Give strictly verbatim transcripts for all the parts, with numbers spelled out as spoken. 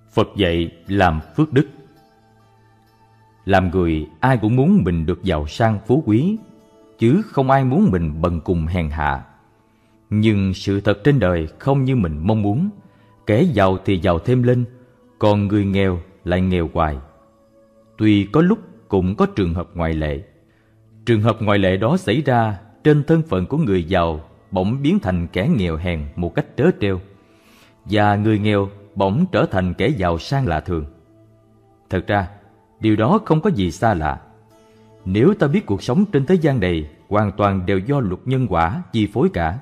Phật dạy làm phước đức. Làm người ai cũng muốn mình được giàu sang phú quý, chứ không ai muốn mình bần cùng hèn hạ. Nhưng sự thật trên đời không như mình mong muốn. Kẻ giàu thì giàu thêm lên, còn người nghèo lại nghèo hoài. Tuy có lúc cũng có trường hợp ngoại lệ. Trường hợp ngoại lệ đó xảy ra trên thân phận của người giàu bỗng biến thành kẻ nghèo hèn một cách trớ trêu, và người nghèo bỗng trở thành kẻ giàu sang lạ thường. Thật ra, điều đó không có gì xa lạ. Nếu ta biết cuộc sống trên thế gian này hoàn toàn đều do luật nhân quả chi phối cả.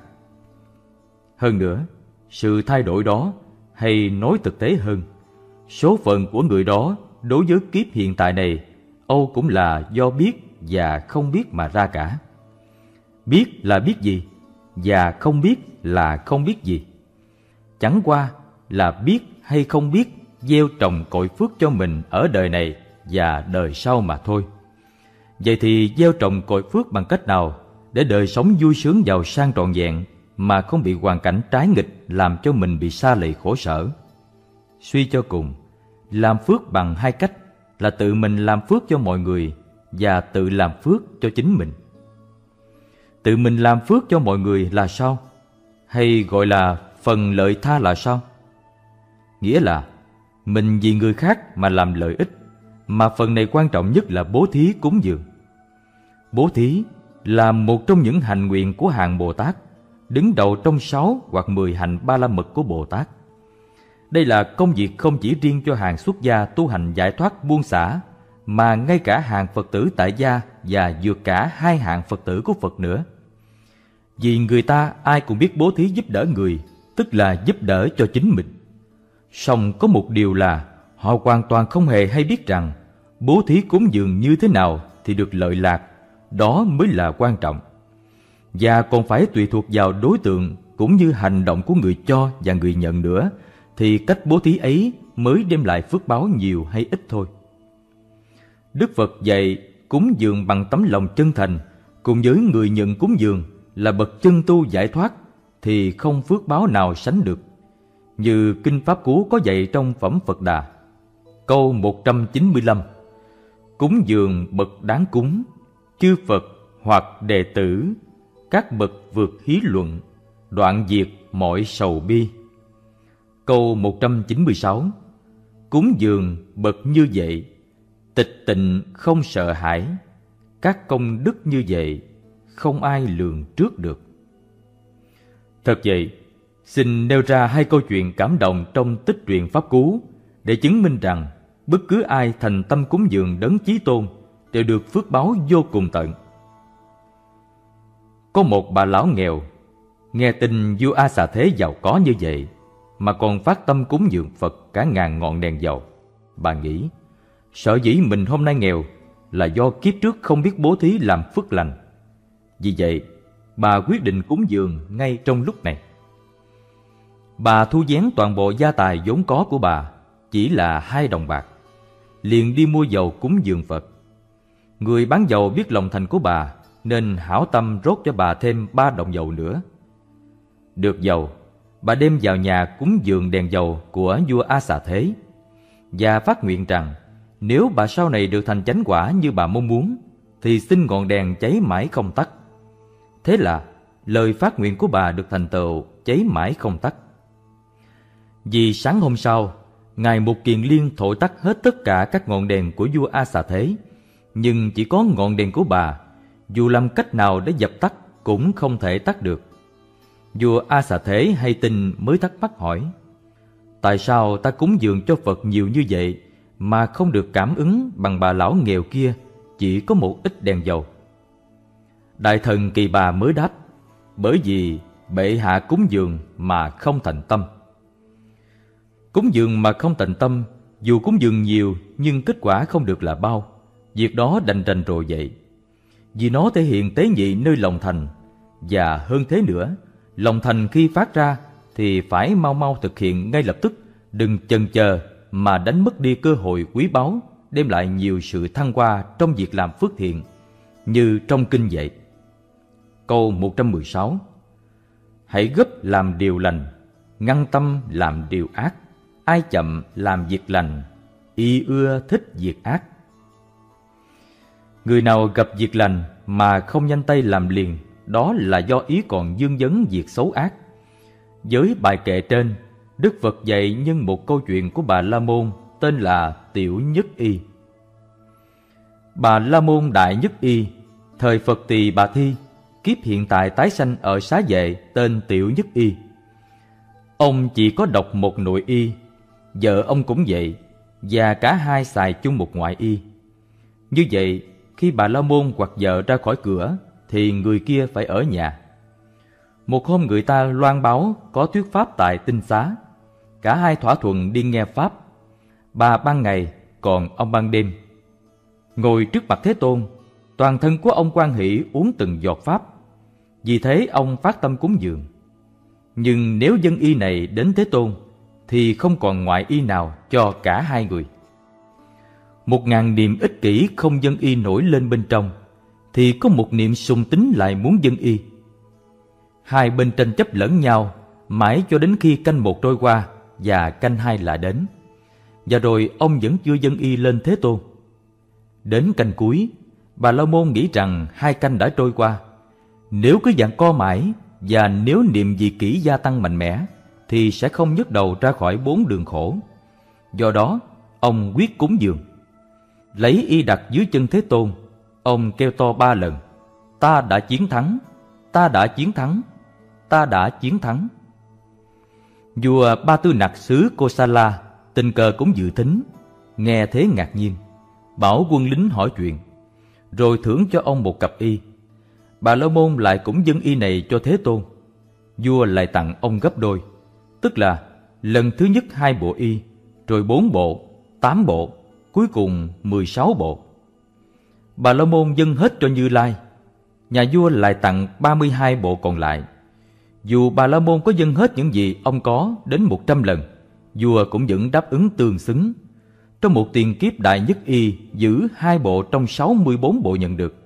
Hơn nữa, sự thay đổi đó, hay nói thực tế hơn, số phận của người đó đối với kiếp hiện tại này âu cũng là do biết và không biết mà ra cả. Biết là biết gì, và không biết là không biết gì. Chẳng qua là biết hay không biết gieo trồng cội phước cho mình ở đời này và đời sau mà thôi. Vậy thì gieo trồng cội phước bằng cách nào để đời sống vui sướng giàu sang trọn vẹn mà không bị hoàn cảnh trái nghịch làm cho mình bị sa lầy khổ sở? Suy cho cùng, làm phước bằng hai cách là tự mình làm phước cho mọi người và tự làm phước cho chính mình. Tự mình làm phước cho mọi người là sao? Hay gọi là phần lợi tha là sao? Nghĩa là mình vì người khác mà làm lợi ích, mà phần này quan trọng nhất là bố thí cúng dường. Bố thí là một trong những hạnh nguyện của hàng Bồ Tát, đứng đầu trong sáu hoặc mười hạnh ba la mật của Bồ Tát. Đây là công việc không chỉ riêng cho hàng xuất gia tu hành giải thoát buông xả, mà ngay cả hàng Phật tử tại gia và vượt cả hai hạng Phật tử của Phật nữa. Vì người ta ai cũng biết bố thí giúp đỡ người, tức là giúp đỡ cho chính mình. Song có một điều là họ hoàn toàn không hề hay biết rằng bố thí cúng dường như thế nào thì được lợi lạc, đó mới là quan trọng. Và còn phải tùy thuộc vào đối tượng cũng như hành động của người cho và người nhận nữa, thì cách bố thí ấy mới đem lại phước báo nhiều hay ít thôi. Đức Phật dạy cúng dường bằng tấm lòng chân thành, cùng với người nhận cúng dường là bậc chân tu giải thoát, thì không phước báo nào sánh được. Như Kinh Pháp Cú có dạy trong Phẩm Phật Đà, câu một trăm chín mươi lăm: cúng dường bậc đáng cúng, chư Phật hoặc đệ tử, các bậc vượt hí luận, đoạn diệt mọi sầu bi. Câu một trăm chín mươi sáu: cúng dường bậc như vậy, tịch tịnh không sợ hãi, các công đức như vậy không ai lường trước được. Thật vậy, xin nêu ra hai câu chuyện cảm động trong tích truyện Pháp Cú để chứng minh rằng bất cứ ai thành tâm cúng dường Đấng Chí Tôn đều được phước báo vô cùng tận. Có một bà lão nghèo nghe tin vua A Xà Thế giàu có như vậy mà còn phát tâm cúng dường Phật cả ngàn ngọn đèn dầu. Bà nghĩ, sở dĩ mình hôm nay nghèo là do kiếp trước không biết bố thí làm phước lành. Vì vậy, bà quyết định cúng dường ngay trong lúc này. Bà thu vén toàn bộ gia tài vốn có của bà, chỉ là hai đồng bạc, liền đi mua dầu cúng dường Phật. Người bán dầu biết lòng thành của bà, nên hảo tâm rót cho bà thêm ba đồng dầu nữa. Được dầu, bà đem vào nhà cúng dường đèn dầu của vua A Xà Thế, và phát nguyện rằng nếu bà sau này được thành chánh quả như bà mong muốn, thì xin ngọn đèn cháy mãi không tắt. Thế là lời phát nguyện của bà được thành tựu, cháy mãi không tắt. Vì sáng hôm sau, Ngài Mục Kiền Liên thổi tắt hết tất cả các ngọn đèn của vua A Xà Thế, nhưng chỉ có ngọn đèn của bà, dù làm cách nào để dập tắt cũng không thể tắt được. Vua A Xà Thế hay tin mới thắc mắc hỏi: tại sao ta cúng dường cho Phật nhiều như vậy mà không được cảm ứng bằng bà lão nghèo kia chỉ có một ít đèn dầu? Đại thần Kỳ Bà mới đáp: bởi vì bệ hạ cúng dường mà không thành tâm. Cúng dường mà không thành tâm, dù cúng dường nhiều nhưng kết quả không được là bao, việc đó đành đành rồi vậy. Vì nó thể hiện tế nhị nơi lòng thành, và hơn thế nữa, lòng thành khi phát ra thì phải mau mau thực hiện ngay lập tức, đừng chần chờ mà đánh mất đi cơ hội quý báu, đem lại nhiều sự thăng hoa trong việc làm phước thiện, như trong kinh dạy. Câu một trăm mười sáu: hãy gấp làm điều lành, ngăn tâm làm điều ác, ai chậm làm việc lành, y ưa thích việc ác. Người nào gặp việc lành mà không nhanh tay làm liền, đó là do ý còn vương vấn việc xấu ác. Với bài kệ trên, Đức Phật dạy nhân một câu chuyện của Bà La Môn tên là Tiểu Nhất Y. Bà La Môn Đại Nhất Y, thời Phật Tỳ Bà Thi, kiếp hiện tại tái sanh ở xá vệ tên Tiểu Nhất Y. Ông chỉ có độc một nội y, vợ ông cũng vậy, và cả hai xài chung một ngoại y. Như vậy, khi Bà La Môn hoặc vợ ra khỏi cửa, thì người kia phải ở nhà. Một hôm người ta loan báo có thuyết pháp tại Tinh Xá. Cả hai thỏa thuận đi nghe pháp. Bà ban ngày, còn ông ban đêm. Ngồi trước mặt Thế Tôn, toàn thân của ông hoan hỷ uống từng giọt pháp. Vì thế ông phát tâm cúng dường. Nhưng nếu dân y này đến Thế Tôn, thì không còn ngoại y nào cho cả hai người. Một ngàn niệm ích kỷ không dân y nổi lên bên trong, thì có một niệm sùng tín lại muốn dân y. Hai bên tranh chấp lẫn nhau, mãi cho đến khi canh một trôi qua và canh hai lại đến. Và rồi ông vẫn chưa dân y lên Thế Tôn. Đến canh cuối, Bà La Môn nghĩ rằng hai canh đã trôi qua. Nếu cứ giằng co mãi, và nếu niệm dị kỷ gia tăng mạnh mẽ, thì sẽ không nhấc đầu ra khỏi bốn đường khổ. Do đó, ông quyết cúng dường. Lấy y đặt dưới chân Thế Tôn, ông kêu to ba lần: Ta đã chiến thắng, ta đã chiến thắng, ta đã chiến thắng. Vua Ba Tư Nặc xứ Kosala tình cờ cũng dự thính, nghe thế ngạc nhiên, bảo quân lính hỏi chuyện, rồi thưởng cho ông một cặp y. Bà La Môn lại cũng dâng y này cho Thế Tôn. Vua lại tặng ông gấp đôi, tức là lần thứ nhất hai bộ y, rồi bốn bộ, tám bộ, cuối cùng mười sáu bộ. Bà La Môn dâng hết cho Như Lai. Nhà vua lại tặng ba mươi hai bộ còn lại. Dù Bà La Môn có dâng hết những gì ông có đến một trăm lần, vua cũng vẫn đáp ứng tương xứng. Trong một tiền kiếp Đại Nhất Y giữ hai bộ trong sáu mươi bốn bộ nhận được.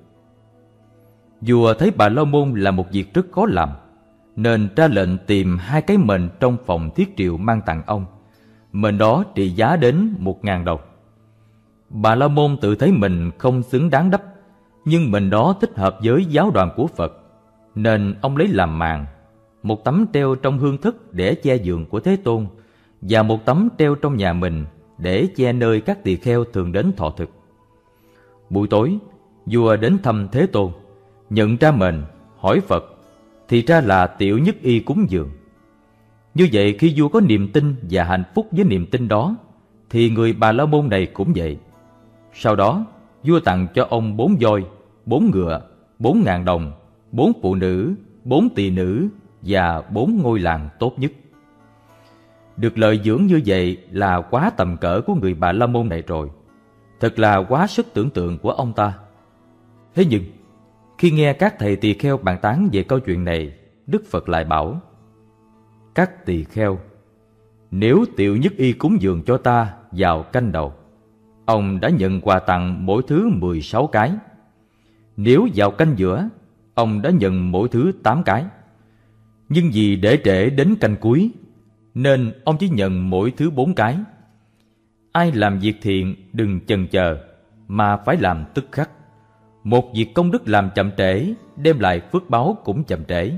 Vua thấy Bà La Môn là một việc rất khó làm, nên ra lệnh tìm hai cái mền trong phòng thiết triệu mang tặng ông. Mền đó trị giá đến một ngàn đồng. Bà La Môn tự thấy mình không xứng đáng đắp, nhưng mền đó thích hợp với giáo đoàn của Phật, nên ông lấy làm màn, một tấm treo trong hương thức để che giường của Thế Tôn, và một tấm treo trong nhà mình để che nơi các tỳ kheo thường đến thọ thực. Buổi tối, vua đến thăm Thế Tôn, nhận ra mền, hỏi Phật, thì ra là Tiểu Nhất Y cúng dường. Như vậy, khi vua có niềm tin và hạnh phúc với niềm tin đó, thì người Bà La Môn này cũng vậy. Sau đó, vua tặng cho ông bốn voi, bốn ngựa, bốn ngàn đồng, bốn phụ nữ, bốn tỳ nữ và bốn ngôi làng tốt nhất. Được lợi dưỡng như vậy là quá tầm cỡ của người Bà La Môn này rồi. Thật là quá sức tưởng tượng của ông ta. Thế nhưng, khi nghe các thầy tỳ kheo bàn tán về câu chuyện này, Đức Phật lại bảo: Các tỳ kheo, nếu Tiểu Nhất Y cúng dường cho ta vào canh đầu, ông đã nhận quà tặng mỗi thứ mười sáu cái. Nếu vào canh giữa, ông đã nhận mỗi thứ tám cái. Nhưng vì để trễ đến canh cuối, nên ông chỉ nhận mỗi thứ bốn cái. Ai làm việc thiện đừng chần chờ, mà phải làm tức khắc. Một việc công đức làm chậm trễ, đem lại phước báo cũng chậm trễ.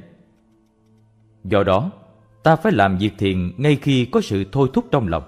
Do đó, ta phải làm việc thiện ngay khi có sự thôi thúc trong lòng.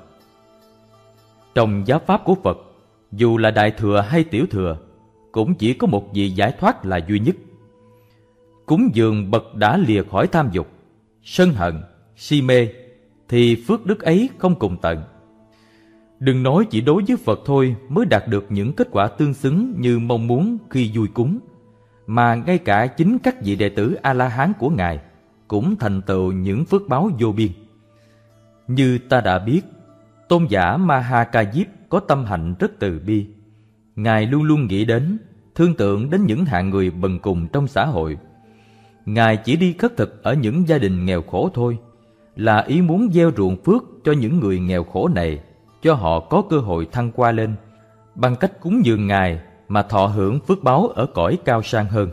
Trong giáo pháp của Phật, dù là đại thừa hay tiểu thừa, cũng chỉ có một vị giải thoát là duy nhất. Cúng dường bậc đã lìa khỏi tham dục, sân hận, si mê, thì phước đức ấy không cùng tận. Đừng nói chỉ đối với Phật thôi mới đạt được những kết quả tương xứng như mong muốn khi vui cúng, mà ngay cả chính các vị đệ tử A-la-hán của Ngài cũng thành tựu những phước báo vô biên. Như ta đã biết, tôn giả Ma-ha-ca-diếp có tâm hạnh rất từ bi. Ngài luôn luôn nghĩ đến, thương tượng đến những hạng người bần cùng trong xã hội. Ngài chỉ đi khất thực ở những gia đình nghèo khổ thôi, là ý muốn gieo ruộng phước cho những người nghèo khổ này, cho họ có cơ hội thăng qua lên, bằng cách cúng dường Ngài mà thọ hưởng phước báo ở cõi cao sang hơn.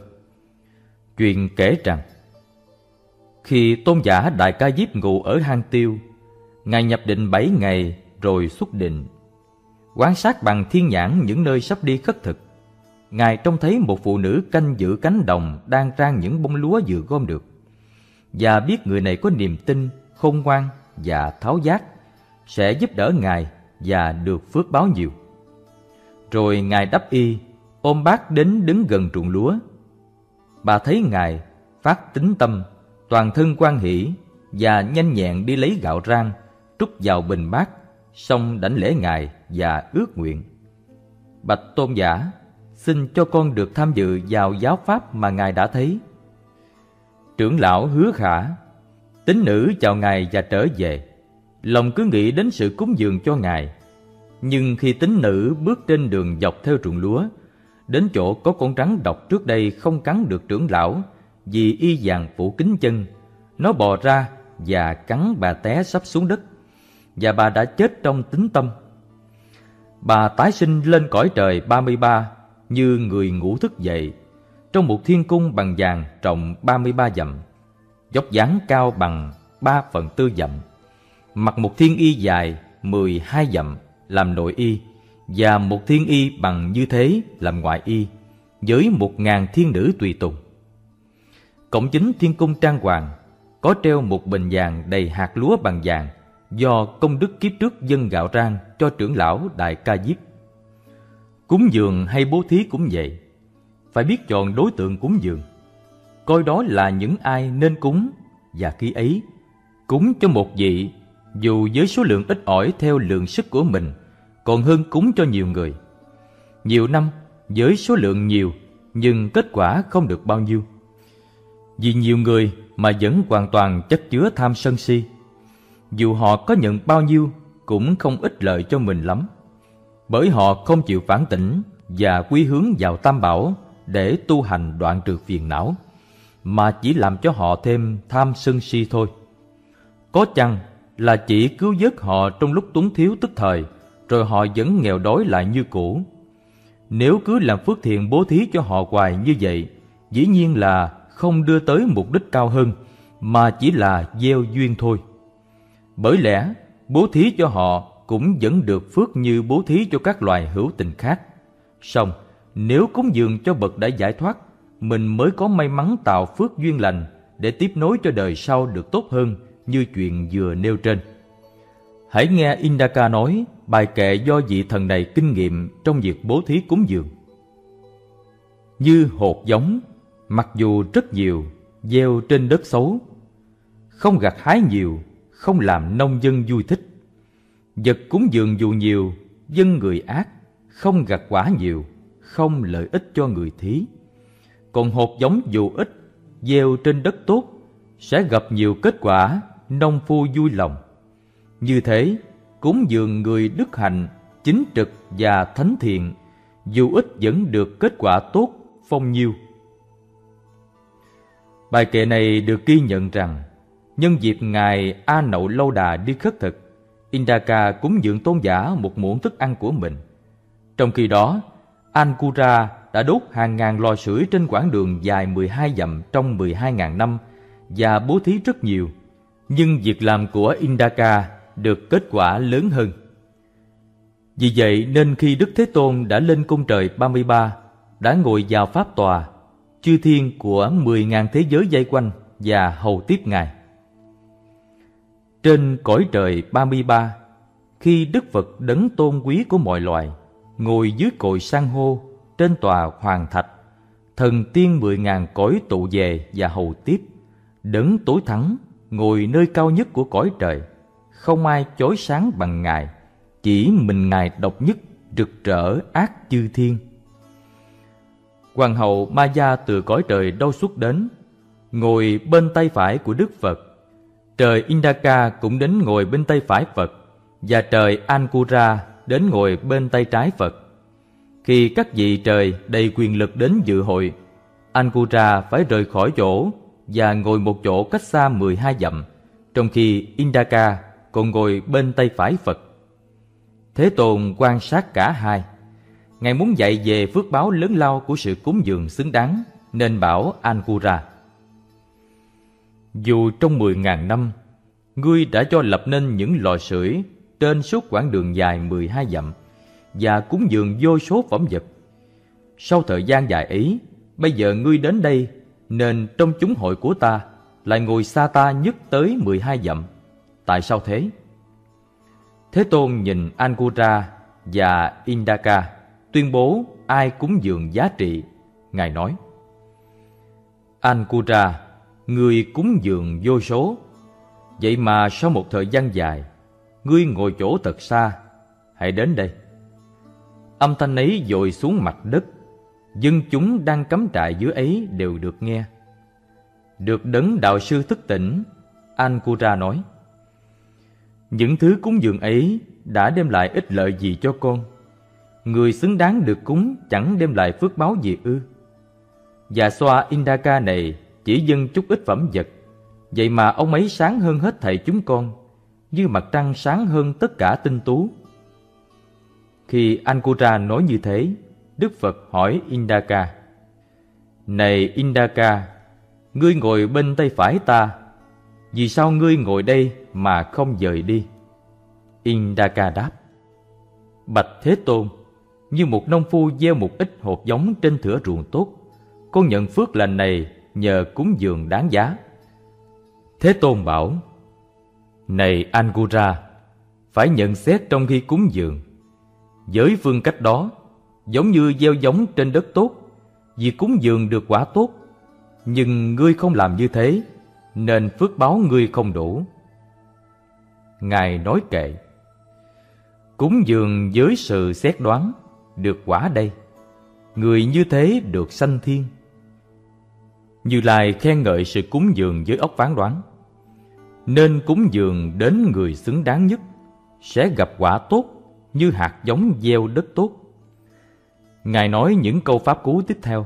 Chuyện kể rằng, khi tôn giả Đại Ca Diếp ngụ ở hang Tiêu, Ngài nhập định bảy ngày rồi xuất định. Quan sát bằng thiên nhãn những nơi sắp đi khất thực, Ngài trông thấy một phụ nữ canh giữ cánh đồng đang rang những bông lúa vừa gom được, và biết người này có niềm tin, khôn ngoan và tháo giác, sẽ giúp đỡ Ngài và được phước báo nhiều. Rồi Ngài đắp y, ôm bát đến đứng gần ruộng lúa. Bà thấy Ngài, phát tín tâm, toàn thân hoan hỷ, và nhanh nhẹn đi lấy gạo rang, trút vào bình bát, xong đảnh lễ Ngài và ước nguyện: Bạch tôn giả, xin cho con được tham dự vào giáo pháp mà Ngài đã thấy. Trưởng lão hứa khả. Tín nữ chào Ngài và trở về, lòng cứ nghĩ đến sự cúng dường cho Ngài. Nhưng khi tín nữ bước trên đường dọc theo ruộng lúa, đến chỗ có con rắn độc trước đây không cắn được trưởng lão vì y vàng phủ kín chân, nó bò ra và cắn bà té sắp xuống đất, và bà đã chết trong tín tâm. Bà tái sinh lên cõi trời ba mươi ba như người ngủ thức dậy, trong một thiên cung bằng vàng rộng ba mươi ba dặm, dốc dáng cao bằng ba phần tư dặm, mặc một thiên y dài mười hai dặm làm nội y, và một thiên y bằng như thế làm ngoại y, với một ngàn thiên nữ tùy tùng. Cổng chính thiên cung trang hoàng có treo một bình vàng đầy hạt lúa bằng vàng, do công đức kiếp trước dâng gạo rang cho trưởng lão Đại Ca Diếp. Cúng dường hay bố thí cũng vậy, phải biết chọn đối tượng cúng dường, coi đó là những ai nên cúng, và khi ấy cúng cho một vị, dù với số lượng ít ỏi theo lượng sức của mình, còn hơn cúng cho nhiều người. Nhiều năm với số lượng nhiều, nhưng kết quả không được bao nhiêu. Vì nhiều người mà vẫn hoàn toàn chất chứa tham sân si, dù họ có nhận bao nhiêu cũng không ích lợi cho mình lắm, bởi họ không chịu phản tỉnh và quy hướng vào Tam Bảo để tu hành đoạn trừ phiền não, mà chỉ làm cho họ thêm tham sân si thôi. Có chăng là chỉ cứu vớt họ trong lúc túng thiếu tức thời, rồi họ vẫn nghèo đói lại như cũ. Nếu cứ làm phước thiện bố thí cho họ hoài như vậy, dĩ nhiên là không đưa tới mục đích cao hơn, mà chỉ là gieo duyên thôi. Bởi lẽ bố thí cho họ cũng vẫn được phước như bố thí cho các loài hữu tình khác. Song nếu cúng dường cho bậc đã giải thoát, mình mới có may mắn tạo phước duyên lành để tiếp nối cho đời sau được tốt hơn, như chuyện vừa nêu trên. Hãy nghe Indaka nói bài kệ do vị thần này kinh nghiệm trong việc bố thí cúng dường. Như hột giống, mặc dù rất nhiều, gieo trên đất xấu, không gặt hái nhiều, không làm nông dân vui thích. Vật cúng dường dù nhiều, dân người ác, không gặt quả nhiều, không lợi ích cho người thí. Còn hột giống dù ít, gieo trên đất tốt, sẽ gặp nhiều kết quả, nông phu vui lòng. Như thế, cúng dường người đức hạnh, chính trực và thánh thiện, dù ít vẫn được kết quả tốt, phong nhiêu. Bài kệ này được ghi nhận rằng, nhân dịp Ngài A Nậu Lâu Đà đi khất thực, Indaka cúng dường tôn giả một muỗng thức ăn của mình. Trong khi đó, Ankura đã đốt hàng ngàn lò sưởi trên quãng đường dài mười hai dặm trong mười hai ngàn năm và bố thí rất nhiều, nhưng việc làm của Indaka được kết quả lớn hơn. Vì vậy nên khi Đức Thế Tôn đã lên cung trời ba mươi ba, đã ngồi vào pháp tòa, chư thiên của mười ngàn thế giới vây quanh và hầu tiếp Ngài. Trên cõi trời ba mươi ba, khi Đức Phật đấng tôn quý của mọi loài ngồi dưới cội san hô trên tòa hoàng thạch, thần tiên mười ngàn cõi tụ về và hầu tiếp. Đấng tối thắng ngồi nơi cao nhất của cõi trời, không ai chói sáng bằng Ngài, chỉ mình Ngài độc nhất rực rỡ ác chư thiên. Hoàng hậu Maya từ cõi trời đâu xuất đến, ngồi bên tay phải của Đức Phật. Trời Indaka cũng đến ngồi bên tay phải Phật, và trời Ankura đến ngồi bên tay trái Phật. Khi các vị trời đầy quyền lực đến dự hội, Ankura phải rời khỏi chỗ và ngồi một chỗ cách xa mười hai dặm, trong khi Indaka còn ngồi bên tay phải Phật. Thế Tôn quan sát cả hai. Ngài muốn dạy về phước báo lớn lao của sự cúng dường xứng đáng, nên bảo Ankura: dù trong mười ngàn năm, ngươi đã cho lập nên những lò sưởi trên suốt quãng đường dài mười hai dặm và cúng dường vô số phẩm vật. Sau thời gian dài ấy, bây giờ ngươi đến đây, nên trong chúng hội của ta lại ngồi xa ta nhất tới mười hai dặm. Tại sao thế? Thế Tôn nhìn Angura và Indaka tuyên bố ai cúng dường giá trị. Ngài nói: Angura, ngươi cúng dường vô số, vậy mà sau một thời gian dài, ngươi ngồi chỗ thật xa, hãy đến đây. Âm thanh ấy dội xuống mặt đất, dân chúng đang cắm trại dưới ấy đều được nghe. Được đấng đạo sư thức tỉnh, Angura nói: những thứ cúng dường ấy đã đem lại ích lợi gì cho con? Người xứng đáng được cúng chẳng đem lại phước báo gì ư? Và xoa Indaka này chỉ dâng chút ít phẩm vật, vậy mà ông ấy sáng hơn hết thảy chúng con, như mặt trăng sáng hơn tất cả tinh tú. Khi Angura nói như thế, Đức Phật hỏi Indaka: Này Indaka, ngươi ngồi bên tay phải ta, vì sao ngươi ngồi đây mà không dời đi? Indaka đáp: Bạch Thế Tôn, như một nông phu gieo một ít hột giống trên thửa ruộng tốt, con nhận phước lành này nhờ cúng dường đáng giá. Thế Tôn bảo: Này Angura, phải nhận xét trong khi cúng dường. Với phương cách đó, giống như gieo giống trên đất tốt, vì cúng dường được quả tốt, nhưng ngươi không làm như thế, nên phước báo ngươi không đủ. Ngài nói kệ: Cúng dường với sự xét đoán, được quả đây. Người như thế được sanh thiên. Như Lai khen ngợi sự cúng dường với óc phán đoán. Nên cúng dường đến người xứng đáng nhất, sẽ gặp quả tốt như hạt giống gieo đất tốt. Ngài nói những câu pháp cú tiếp theo: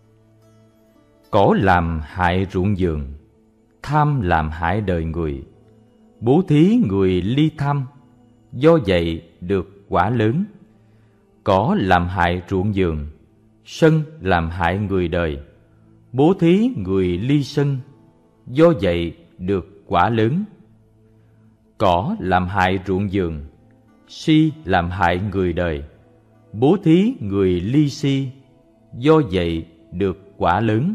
Cỏ làm hại ruộng vườn, tham làm hại đời người, bố thí người ly tham, do vậy được quả lớn. Cỏ làm hại ruộng vườn, sân làm hại người đời, bố thí người ly sân, do vậy được quả lớn. Cỏ làm hại ruộng vườn, si làm hại người đời, bố thí người ly si, do vậy được quả lớn.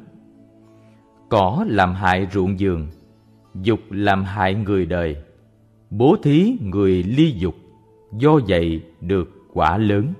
Cỏ làm hại ruộng vườn, dục làm hại người đời, bố thí người ly dục, do vậy được quả lớn.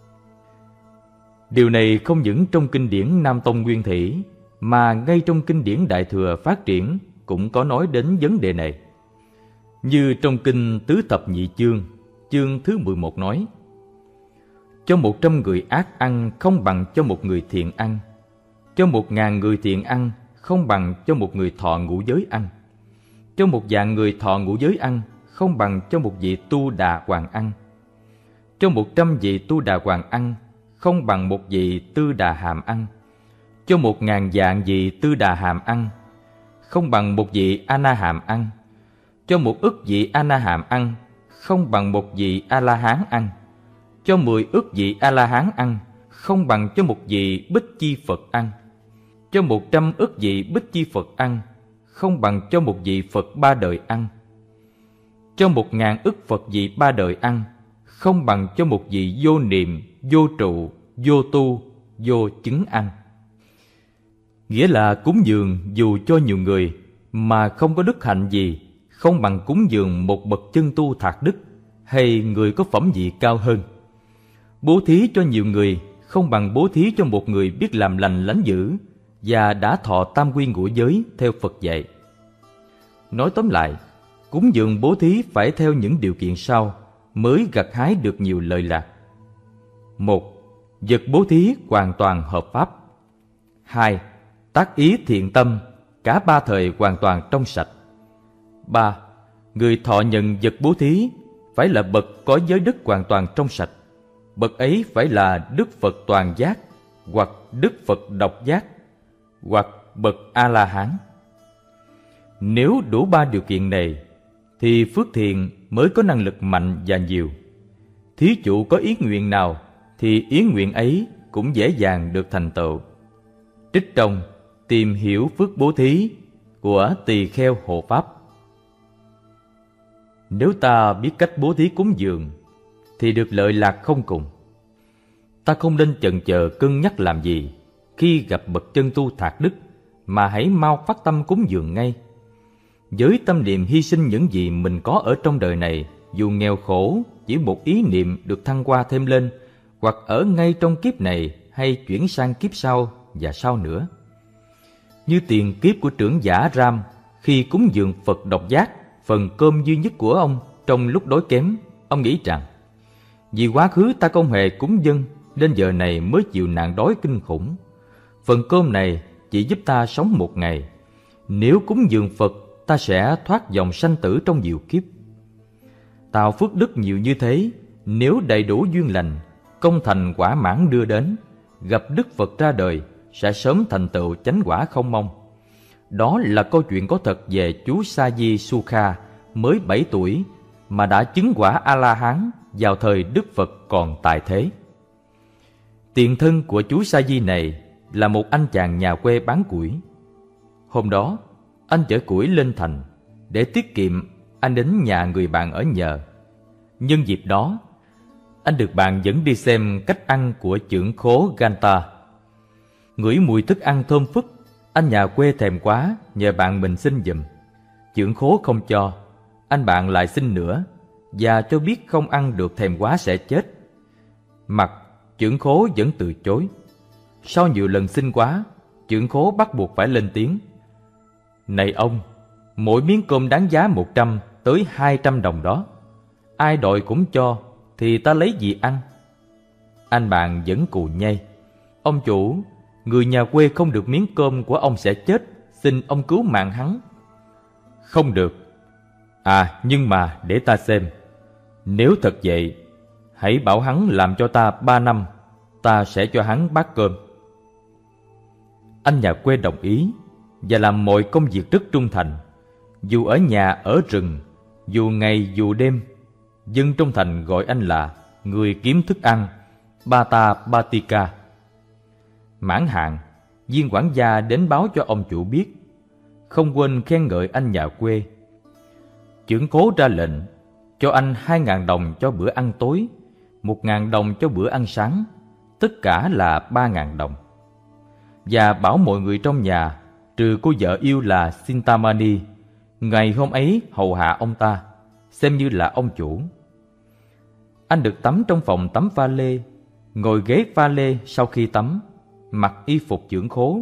Điều này không những trong kinh điển Nam Tông Nguyên Thủy, mà ngay trong kinh điển Đại Thừa Phát Triển cũng có nói đến vấn đề này. Như trong kinh Tứ Thập Nhị Chương, chương thứ mười một nói: Cho một trăm người ác ăn không bằng cho một người thiện ăn, cho một ngàn người thiện ăn không bằng cho một người thọ ngũ giới ăn, cho một vạn người thọ ngũ giới ăn không bằng cho một vị tu đà hoàng ăn, cho một trăm vị tu đà hoàng ăn không bằng một vị tư đà hàm ăn, cho một ngàn vạn vị tư đà hàm ăn không bằng một vị a na hàm ăn, cho một ức vị a na hàm ăn không bằng một vị a la hán ăn, cho mười ức vị a la hán ăn không bằng cho một vị bích chi Phật ăn, cho một trăm ức vị bích chi Phật ăn không bằng cho một vị Phật ba đời ăn, cho một ngàn ức Phật vị ba đời ăn không bằng cho một vị vô niệm, vô trụ, vô tu, vô chứng ăn. Nghĩa là cúng dường dù cho nhiều người mà không có đức hạnh gì, không bằng cúng dường một bậc chân tu thạc đức hay người có phẩm vị cao hơn. Bố thí cho nhiều người không bằng bố thí cho một người biết làm lành lánh dữ và đã thọ tam quy ngũ giới theo Phật dạy. Nói tóm lại, cúng dường bố thí phải theo những điều kiện sau mới gặt hái được nhiều lợi lạc. Một, vật bố thí hoàn toàn hợp pháp. Hai, tác ý thiện tâm, cả ba thời hoàn toàn trong sạch. Ba, người thọ nhận vật bố thí phải là bậc có giới đức hoàn toàn trong sạch. Bậc ấy phải là Đức Phật toàn giác, hoặc Đức Phật độc giác, hoặc bậc A-la-hán. Nếu đủ ba điều kiện này, thì phước thiện mới có năng lực mạnh và nhiều. Thí chủ có ý nguyện nào, thì ý nguyện ấy cũng dễ dàng được thành tựu. Trích trong Tìm hiểu phước bố thí của Tỳ Kheo Hộ Pháp. Nếu ta biết cách bố thí cúng dường thì được lợi lạc không cùng. Ta không nên chần chờ cân nhắc làm gì khi gặp bậc chân tu thạc đức, mà hãy mau phát tâm cúng dường ngay. Với tâm niệm hy sinh những gì mình có ở trong đời này, dù nghèo khổ, chỉ một ý niệm được thăng hoa thêm lên, hoặc ở ngay trong kiếp này hay chuyển sang kiếp sau và sau nữa. Như tiền kiếp của trưởng giả Ram, khi cúng dường Phật Độc Giác, phần cơm duy nhất của ông trong lúc đói kém, ông nghĩ rằng vì quá khứ ta không hề cúng dâng nên giờ này mới chịu nạn đói kinh khủng. Phần cơm này chỉ giúp ta sống một ngày. Nếu cúng dường Phật, ta sẽ thoát dòng sanh tử trong nhiều kiếp. Tạo phước đức nhiều như thế, nếu đầy đủ duyên lành, công thành quả mãn đưa đến, gặp Đức Phật ra đời, sẽ sớm thành tựu chánh quả không mong. Đó là câu chuyện có thật về chú Sa Di Sukha, mới bảy tuổi, mà đã chứng quả A-la-hán vào thời Đức Phật còn tại thế. Tiền thân của chú Sa Di này là một anh chàng nhà quê bán củi. Hôm đó, anh chở củi lên thành. Để tiết kiệm, anh đến nhà người bạn ở nhờ. Nhân dịp đó, anh được bạn dẫn đi xem cách ăn của chưởng khố Ganta. Ngửi mùi thức ăn thơm phức, anh nhà quê thèm quá, nhờ bạn mình xin giùm. Chưởng khố không cho, anh bạn lại xin nữa, và cho biết không ăn được thèm quá sẽ chết. Mặc chưởng khố vẫn từ chối. Sau nhiều lần xin quá, chưởng khố bắt buộc phải lên tiếng: "Này ông, mỗi miếng cơm đáng giá một trăm tới hai trăm đồng đó. Ai đòi cũng cho, thì ta lấy gì ăn?" Anh bạn vẫn cù nhây: "Ông chủ, người nhà quê không được miếng cơm của ông sẽ chết, xin ông cứu mạng hắn." "Không được. À, nhưng mà để ta xem. Nếu thật vậy, hãy bảo hắn làm cho ta ba năm, ta sẽ cho hắn bát cơm." Anh nhà quê đồng ý và làm mọi công việc rất trung thành. Dù ở nhà ở rừng, dù ngày dù đêm, dân trong thành gọi anh là người kiếm thức ăn, Bata Batika. Mãn hạn, viên quản gia đến báo cho ông chủ biết, không quên khen ngợi anh nhà quê. Chưởng khố ra lệnh cho anh hai ngàn đồng cho bữa ăn tối, một ngàn đồng cho bữa ăn sáng, tất cả là ba ngàn đồng. Và bảo mọi người trong nhà, trừ cô vợ yêu là Sintamani, ngày hôm ấy hầu hạ ông ta, xem như là ông chủ. Anh được tắm trong phòng tắm pha lê, ngồi ghế pha lê sau khi tắm, mặc y phục chưởng khố.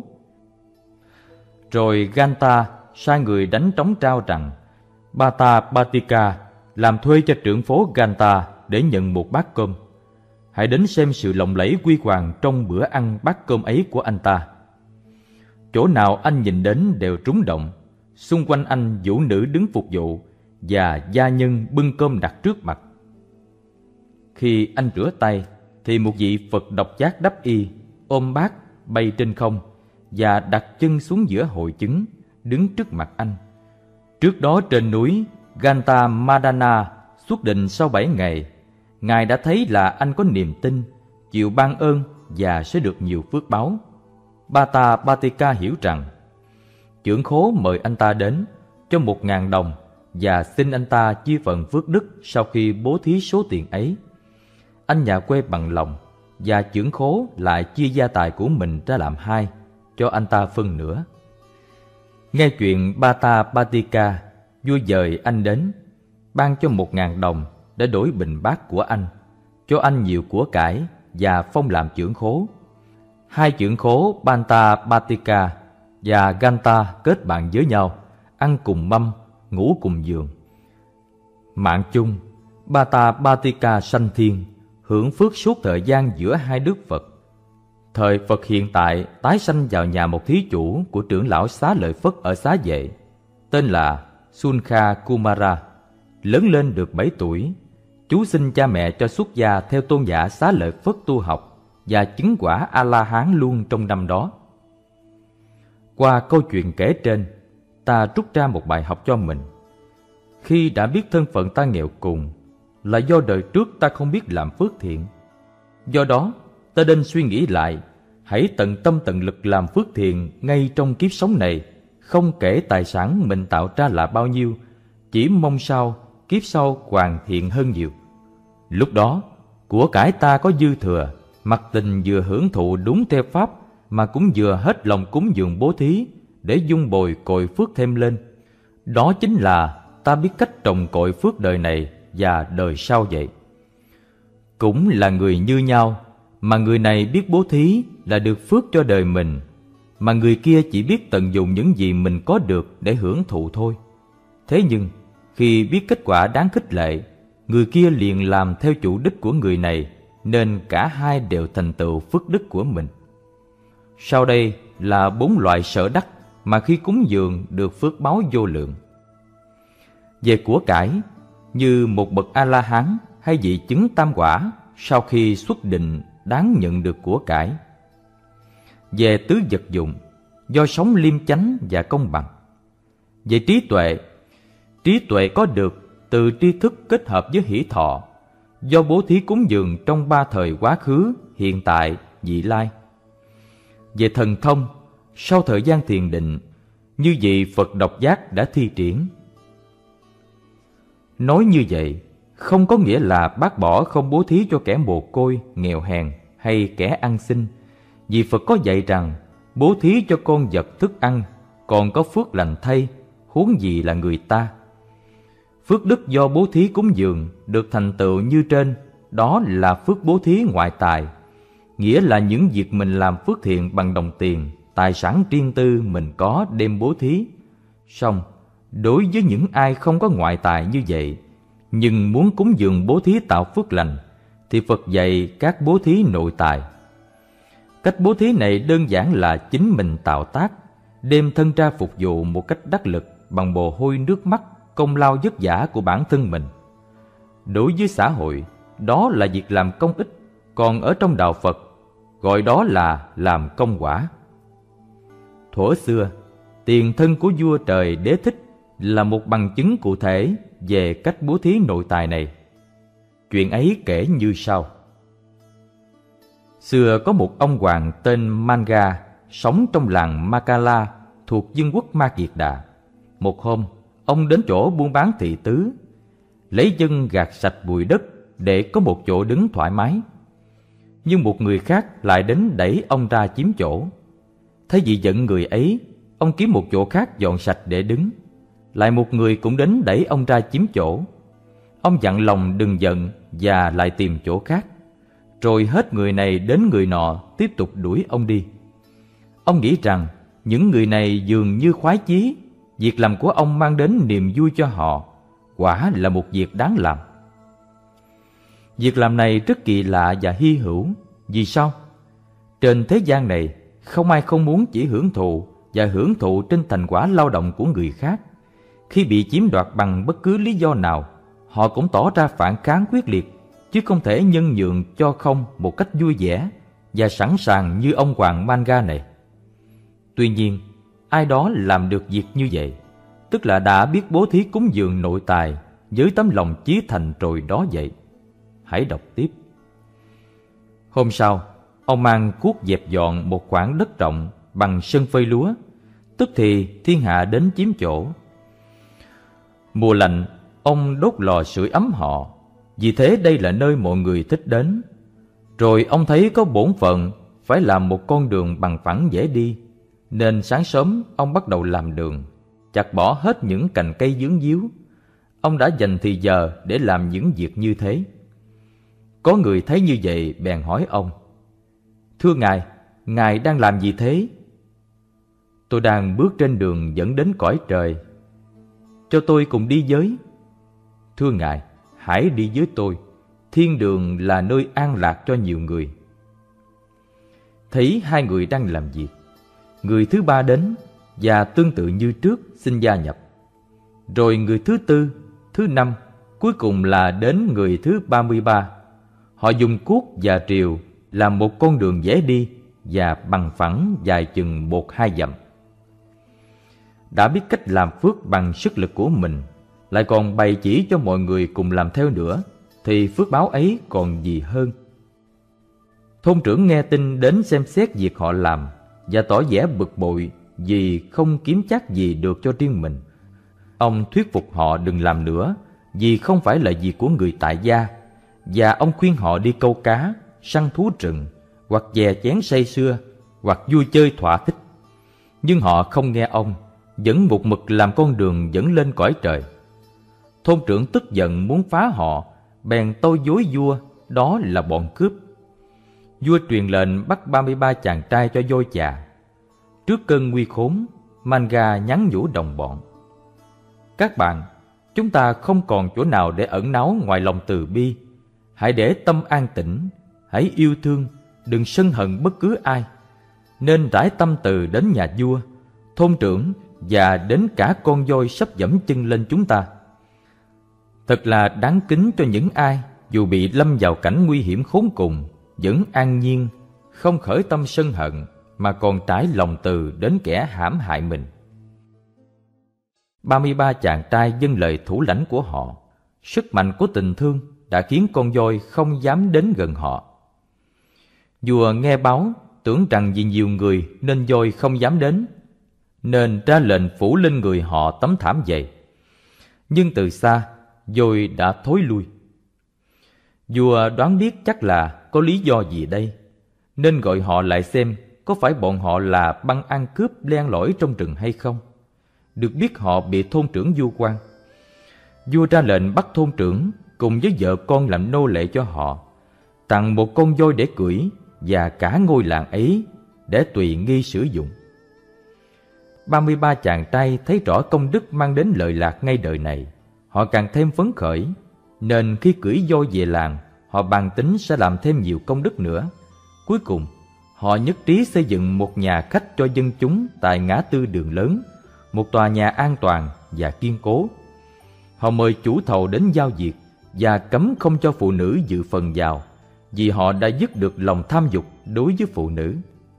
Rồi Ganta sai người đánh trống trao rằng Bata Batika làm thuê cho trưởng phố Ganta để nhận một bát cơm. Hãy đến xem sự lộng lẫy huy hoàng trong bữa ăn bát cơm ấy của anh ta. Chỗ nào anh nhìn đến đều trúng động. Xung quanh anh vũ nữ đứng phục vụ và gia nhân bưng cơm đặt trước mặt. Khi anh rửa tay thì một vị Phật Độc Giác đắp y, ôm bát bay trên không và đặt chân xuống giữa hội chứng, đứng trước mặt anh. Trước đó trên núi Ganta Madana xuất định sau bảy ngày, Ngài đã thấy là anh có niềm tin, chịu ban ơn và sẽ được nhiều phước báo. Bata Batika hiểu rằng chưởng khố mời anh ta đến cho một ngàn đồng và xin anh ta chia phần phước đức sau khi bố thí số tiền ấy. Anh nhà quê bằng lòng, và chưởng khố lại chia gia tài của mình ra làm hai, cho anh ta phân nửa. Nghe chuyện Bata Batika, vua dời anh đến, ban cho một ngàn đồng để đổi bình bát của anh, cho anh nhiều của cải và phong làm chưởng khố. Hai chưởng khố Banta Batika và Ganta kết bạn với nhau, ăn cùng mâm, ngủ cùng giường. Mạng chung, Bata Batika sanh thiên, hưởng phước suốt thời gian giữa hai đức Phật. Thời Phật hiện tại tái sanh vào nhà một thí chủ của trưởng lão Xá Lợi Phất ở Xá Vệ, tên là Sunkha Kumara. Lớn lên được bảy tuổi, chú xin cha mẹ cho xuất gia theo tôn giả Xá Lợi Phất tu học và chứng quả A-la-hán luôn trong năm đó. Qua câu chuyện kể trên, ta rút ra một bài học cho mình. Khi đã biết thân phận ta nghèo cùng là do đời trước ta không biết làm phước thiện. Do đó, ta nên suy nghĩ lại, hãy tận tâm tận lực làm phước thiện ngay trong kiếp sống này, không kể tài sản mình tạo ra là bao nhiêu, chỉ mong sao kiếp sau hoàn thiện hơn nhiều. Lúc đó, của cải ta có dư thừa, mặc tình vừa hưởng thụ đúng theo pháp, mà cũng vừa hết lòng cúng dường bố thí để dung bồi cội phước thêm lên. Đó chính là ta biết cách trồng cội phước đời này và đời sau vậy. Cũng là người như nhau, mà người này biết bố thí là được phước cho đời mình, mà người kia chỉ biết tận dụng những gì mình có được để hưởng thụ thôi. Thế nhưng, khi biết kết quả đáng khích lệ, người kia liền làm theo chủ đích của người này, nên cả hai đều thành tựu phước đức của mình. Sau đây là bốn loại sở đắc mà khi cúng dường được phước báo vô lượng. Về của cải, như một bậc A-la-hán hay vị chứng tam quả sau khi xuất định đáng nhận được của cải. Về tứ vật dụng, do sống liêm chánh và công bằng. Về trí tuệ, trí tuệ có được từ tri thức kết hợp với hỷ thọ, do bố thí cúng dường trong ba thời quá khứ, hiện tại, vị lai. Về thần thông, sau thời gian thiền định, như vị Phật độc giác đã thi triển. Nói như vậy, không có nghĩa là bác bỏ không bố thí cho kẻ mồ côi, nghèo hèn hay kẻ ăn xin, vì Phật có dạy rằng bố thí cho con vật thức ăn còn có phước lành thay, huống gì là người ta. Phước đức do bố thí cúng dường được thành tựu như trên, đó là phước bố thí ngoại tài, nghĩa là những việc mình làm phước thiện bằng đồng tiền, tài sản riêng tư mình có đem bố thí. Song đối với những ai không có ngoại tài như vậy, nhưng muốn cúng dường bố thí tạo phước lành, thì Phật dạy các bố thí nội tài. Cách bố thí này đơn giản là chính mình tạo tác, đem thân ra phục vụ một cách đắc lực bằng mồ hôi nước mắt, công lao vất vả của bản thân mình. Đối với xã hội, đó là việc làm công ích, còn ở trong đạo Phật, gọi đó là làm công quả. Thuở xưa, tiền thân của vua trời Đế Thích là một bằng chứng cụ thể về cách bố thí nội tài này. Chuyện ấy kể như sau. Xưa có một ông hoàng tên Manga sống trong làng Makala thuộc vương quốc Ma Kiệt Đà. Một hôm, ông đến chỗ buôn bán thị tứ, lấy chân gạt sạch bụi đất để có một chỗ đứng thoải mái. Nhưng một người khác lại đến đẩy ông ra chiếm chỗ. Thấy vì giận người ấy, ông kiếm một chỗ khác dọn sạch để đứng. Lại một người cũng đến đẩy ông ra chiếm chỗ. Ông dặn lòng đừng giận và lại tìm chỗ khác. Rồi hết người này đến người nọ tiếp tục đuổi ông đi. Ông nghĩ rằng những người này dường như khoái chí, việc làm của ông mang đến niềm vui cho họ, quả là một việc đáng làm. Việc làm này rất kỳ lạ và hy hữu. Vì sao? Trên thế gian này, không ai không muốn chỉ hưởng thụ và hưởng thụ trên thành quả lao động của người khác. Khi bị chiếm đoạt bằng bất cứ lý do nào, họ cũng tỏ ra phản kháng quyết liệt, chứ không thể nhân nhượng cho không một cách vui vẻ và sẵn sàng như ông hoàng Manga này. Tuy nhiên, ai đó làm được việc như vậy, tức là đã biết bố thí cúng dường nội tài với tấm lòng chí thành rồi đó vậy. Hãy đọc tiếp. Hôm sau, ông mang cuốc dẹp dọn một khoảng đất rộng bằng sân phơi lúa, tức thì thiên hạ đến chiếm chỗ. Mùa lạnh, ông đốt lò sưởi ấm họ, vì thế đây là nơi mọi người thích đến. Rồi ông thấy có bổn phận phải làm một con đường bằng phẳng dễ đi, nên sáng sớm ông bắt đầu làm đường, chặt bỏ hết những cành cây vướng víu. Ông đã dành thì giờ để làm những việc như thế. Có người thấy như vậy bèn hỏi ông: "Thưa ngài, ngài đang làm gì thế?" "Tôi đang bước trên đường dẫn đến cõi trời." "Cho tôi cùng đi với." "Thưa ngài, hãy đi với tôi. Thiên đường là nơi an lạc cho nhiều người." Thấy hai người đang làm việc, người thứ ba đến và tương tự như trước xin gia nhập. Rồi người thứ tư, thứ năm, cuối cùng là đến người thứ ba mươi ba. Họ dùng cuốc và rìu làm một con đường dễ đi và bằng phẳng dài chừng một hai dặm. Đã biết cách làm phước bằng sức lực của mình, lại còn bày chỉ cho mọi người cùng làm theo nữa, thì phước báo ấy còn gì hơn. Thôn trưởng nghe tin đến xem xét việc họ làm và tỏ vẻ bực bội vì không kiếm chắc gì được cho riêng mình. Ông thuyết phục họ đừng làm nữa, vì không phải là việc của người tại gia, và ông khuyên họ đi câu cá, săn thú rừng, hoặc chè chén say sưa, hoặc vui chơi thỏa thích. Nhưng họ không nghe ông, vẫn một mực làm con đường dẫn lên cõi trời. Thôn trưởng tức giận muốn phá họ, bèn tâu dối vua đó là bọn cướp. Vua truyền lệnh bắt ba mươi ba chàng trai cho voi chà. Trước cơn nguy khốn, Manga nhắn nhủ đồng bọn: các bạn, chúng ta không còn chỗ nào để ẩn náu ngoài lòng từ bi. Hãy để tâm an tĩnh, hãy yêu thương, đừng sân hận bất cứ ai. Nên rải tâm từ đến nhà vua, thôn trưởng và đến cả con voi sắp dẫm chân lên chúng ta. Thật là đáng kính cho những ai dù bị lâm vào cảnh nguy hiểm khốn cùng vẫn an nhiên, không khởi tâm sân hận, mà còn trải lòng từ đến kẻ hãm hại mình. ba mươi ba chàng trai vâng lời thủ lãnh của họ. Sức mạnh của tình thương đã khiến con voi không dám đến gần họ. Vua nghe báo, tưởng rằng vì nhiều người nên voi không dám đến, nên ra lệnh phủ lên người họ tấm thảm dày. Nhưng từ xa, voi đã thối lui. Vua đoán biết chắc là có lý do gì đây, nên gọi họ lại xem có phải bọn họ là băng ăn cướp len lỏi trong rừng hay không. Được biết họ bị thôn trưởng vu oan. Vua ra lệnh bắt thôn trưởng cùng với vợ con làm nô lệ cho họ, tặng một con voi để cưỡi và cả ngôi làng ấy để tùy nghi sử dụng. ba mươi ba chàng trai thấy rõ công đức mang đến lợi lạc ngay đời này, họ càng thêm phấn khởi, nên khi cưỡi voi về làng, họ bàn tính sẽ làm thêm nhiều công đức nữa. Cuối cùng, họ nhất trí xây dựng một nhà khách cho dân chúng tại ngã tư đường lớn, một tòa nhà an toàn và kiên cố. Họ mời chủ thầu đến giao việc và cấm không cho phụ nữ dự phần vào, vì họ đã dứt được lòng tham dục đối với phụ nữ.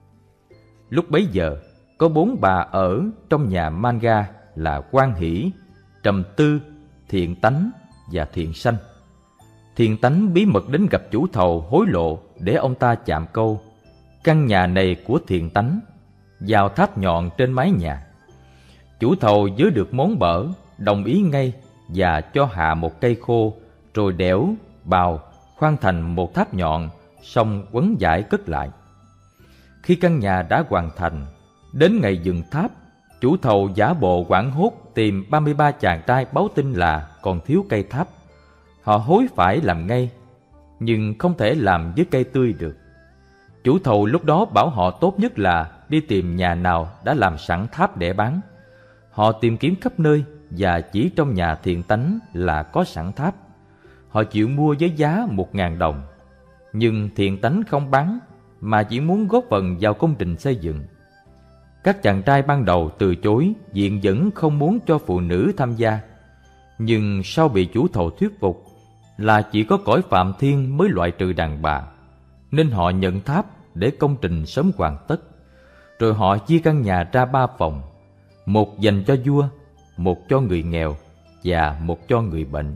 Lúc bấy giờ, có bốn bà ở trong nhà Manga là Quan Hỷ, Trầm Tư, Thiện Tánh và Thiện Sanh. Thiện Tánh bí mật đến gặp chủ thầu hối lộ để ông ta chạm câu: căn nhà này của Thiện Tánh, vào tháp nhọn trên mái nhà. Chủ thầu giữ được món bở, đồng ý ngay và cho hạ một cây khô, rồi đẽo, bào, khoan thành một tháp nhọn, xong quấn vải cất lại. Khi căn nhà đã hoàn thành, đến ngày dựng tháp, chủ thầu giả bộ hoảng hốt tìm ba mươi ba chàng trai báo tin là còn thiếu cây tháp. Họ hối phải làm ngay, nhưng không thể làm với cây tươi được. Chủ thầu lúc đó bảo họ tốt nhất là đi tìm nhà nào đã làm sẵn tháp để bán. Họ tìm kiếm khắp nơi và chỉ trong nhà Thiện Tánh là có sẵn tháp. Họ chịu mua với giá một ngàn đồng. Nhưng Thiện Tánh không bán, mà chỉ muốn góp phần vào công trình xây dựng. Các chàng trai ban đầu từ chối, viện vẫn không muốn cho phụ nữ tham gia. Nhưng sau bị chủ thầu thuyết phục là chỉ có cõi Phạm Thiên mới loại trừ đàn bà, nên họ nhận tháp để công trình sớm hoàn tất. Rồi họ chia căn nhà ra ba phòng, một dành cho vua, một cho người nghèo và một cho người bệnh.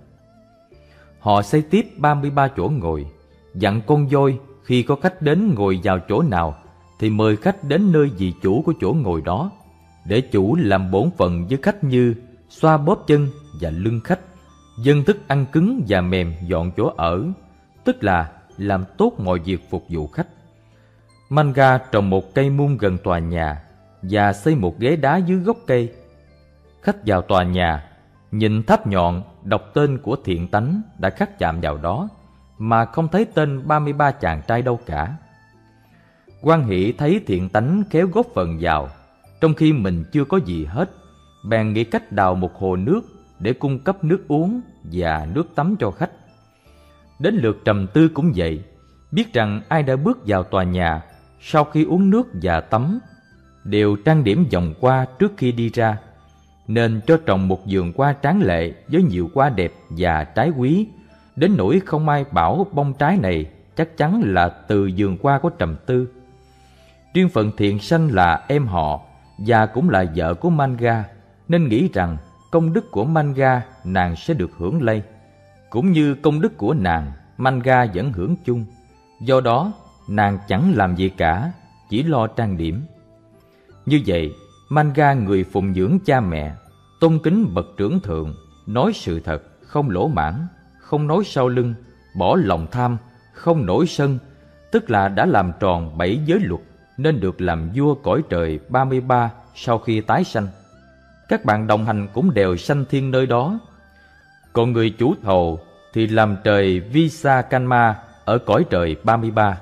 Họ xây tiếp ba mươi ba chỗ ngồi, dặn con voi khi có khách đến ngồi vào chỗ nào thì mời khách đến nơi vị chủ của chỗ ngồi đó, để chủ làm bổn phận với khách như xoa bóp chân và lưng khách, dâng thức ăn cứng và mềm dọn chỗ ở, tức là làm tốt mọi việc phục vụ khách. Manga trồng một cây muôn gần tòa nhà và xây một ghế đá dưới gốc cây. Khách vào tòa nhà, nhìn tháp nhọn, đọc tên của Thiện Tánh đã khắc chạm vào đó, mà không thấy tên ba mươi ba chàng trai đâu cả. Quan Hỷ thấy Thiện Tánh khéo góp phần vào, trong khi mình chưa có gì hết, bèn nghĩ cách đào một hồ nước để cung cấp nước uống và nước tắm cho khách. Đến lượt Trầm Tư cũng vậy, biết rằng ai đã bước vào tòa nhà sau khi uống nước và tắm đều trang điểm vòng hoa trước khi đi ra, nên cho trồng một vườn hoa tráng lệ với nhiều hoa đẹp và trái quý, đến nỗi không ai bảo bông trái này chắc chắn là từ vườn hoa của Trầm Tư. Riêng phận Thiện Sanh là em họ và cũng là vợ của Manga, nên nghĩ rằng công đức của Manga nàng sẽ được hưởng lây, cũng như công đức của nàng Manga vẫn hưởng chung. Do đó nàng chẳng làm gì cả, chỉ lo trang điểm. Như vậy, Manga người phụng dưỡng cha mẹ, tôn kính bậc trưởng thượng, nói sự thật, không lỗ mãn, không nói sau lưng, bỏ lòng tham, không nổi sân, tức là đã làm tròn bảy giới luật, nên được làm vua cõi trời ba mươi ba sau khi tái sanh. Các bạn đồng hành cũng đều sanh thiên nơi đó. Còn người chủ thầu thì làm trời Visakanma ở cõi trời ba mươi ba.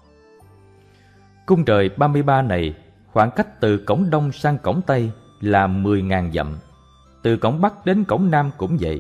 Cung trời ba mươi ba này, khoảng cách từ cổng đông sang cổng tây là mười nghìn dặm, từ cổng bắc đến cổng nam cũng vậy.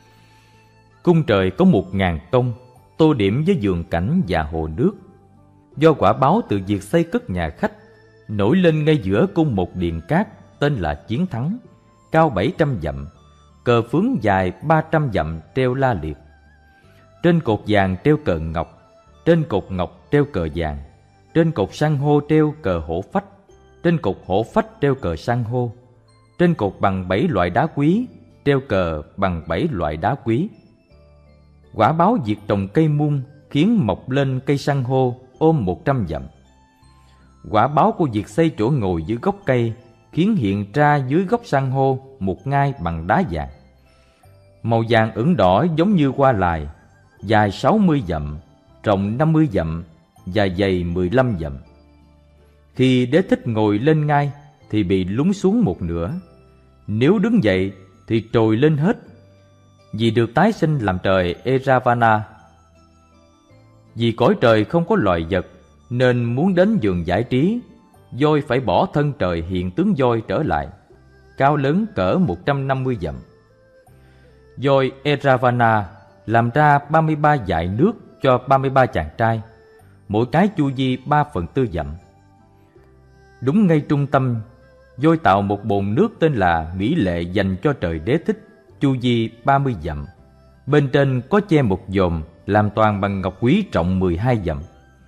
Cung trời có một ngàn tông, tô điểm với vườn cảnh và hồ nước. Do quả báo từ việc xây cất nhà khách, nổi lên ngay giữa cung một điền cát tên là Chiến Thắng, cao bảy trăm dặm, cờ phướng dài ba trăm dặm treo la liệt. Trên cột vàng treo cờ ngọc, trên cột ngọc treo cờ vàng, trên cột san hô treo cờ hổ phách, trên cột hổ phách treo cờ san hô, trên cột bằng bảy loại đá quý treo cờ bằng bảy loại đá quý. Quả báo việc trồng cây muôn khiến mọc lên cây san hô ôm một trăm dặm. Quả báo của việc xây chỗ ngồi dưới gốc cây khiến hiện ra dưới gốc san hô một ngai bằng đá vàng. Màu vàng ửng đỏ giống như hoa lài, dài sáu mươi dặm, rộng năm mươi dặm và dày mười lăm dặm. Khi Đế Thích ngồi lên ngai thì bị lún xuống một nửa. Nếu đứng dậy thì trồi lên hết, vì được tái sinh làm trời Eravana. Vì cõi trời không có loài vật, nên muốn đến vườn giải trí, voi phải bỏ thân trời hiện tướng voi trở lại, cao lớn cỡ một trăm năm mươi dặm. Voi Eravana làm ra ba mươi ba dải nước cho ba mươi ba chàng trai, mỗi cái chu vi ba phần tư dặm. Đúng ngay trung tâm, voi tạo một bồn nước tên là Mỹ Lệ dành cho trời Đế Thích, chu vi ba mươi dặm. Bên trên có che một dòm làm toàn bằng ngọc quý rộng mười hai dặm.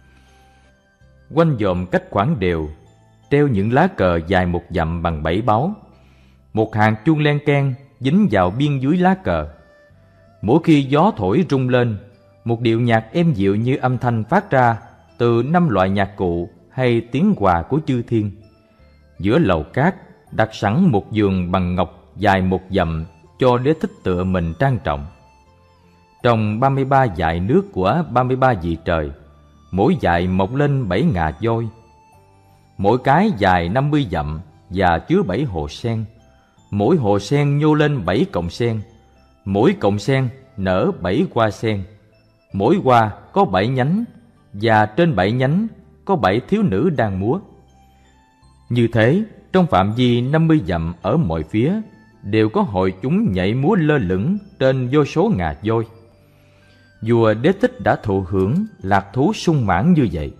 Quanh dòm cách khoảng đều treo những lá cờ dài một dặm bằng bảy báu. Một hàng chuông len keng dính vào biên dưới lá cờ. Mỗi khi gió thổi rung lên, một điệu nhạc êm dịu như âm thanh phát ra từ năm loại nhạc cụ hay tiếng hòa của chư thiên. Giữa lầu cát đặt sẵn một giường bằng ngọc dài một dặm cho Đế Thích tựa mình trang trọng. Trong ba mươi ba dải nước của ba mươi ba vị trời, mỗi dải mọc lên bảy ngà voi. Mỗi cái dài năm mươi dặm và chứa bảy hồ sen. Mỗi hồ sen nhô lên bảy cọng sen. Mỗi cọng sen nở bảy hoa sen. Mỗi hoa có bảy nhánh, và trên bảy nhánh có bảy thiếu nữ đang múa. Như thế, trong phạm vi năm mươi dặm ở mọi phía đều có hội chúng nhảy múa lơ lửng trên vô số ngà voi. Vua Đế Thích đã thụ hưởng lạc thú sung mãn như vậy.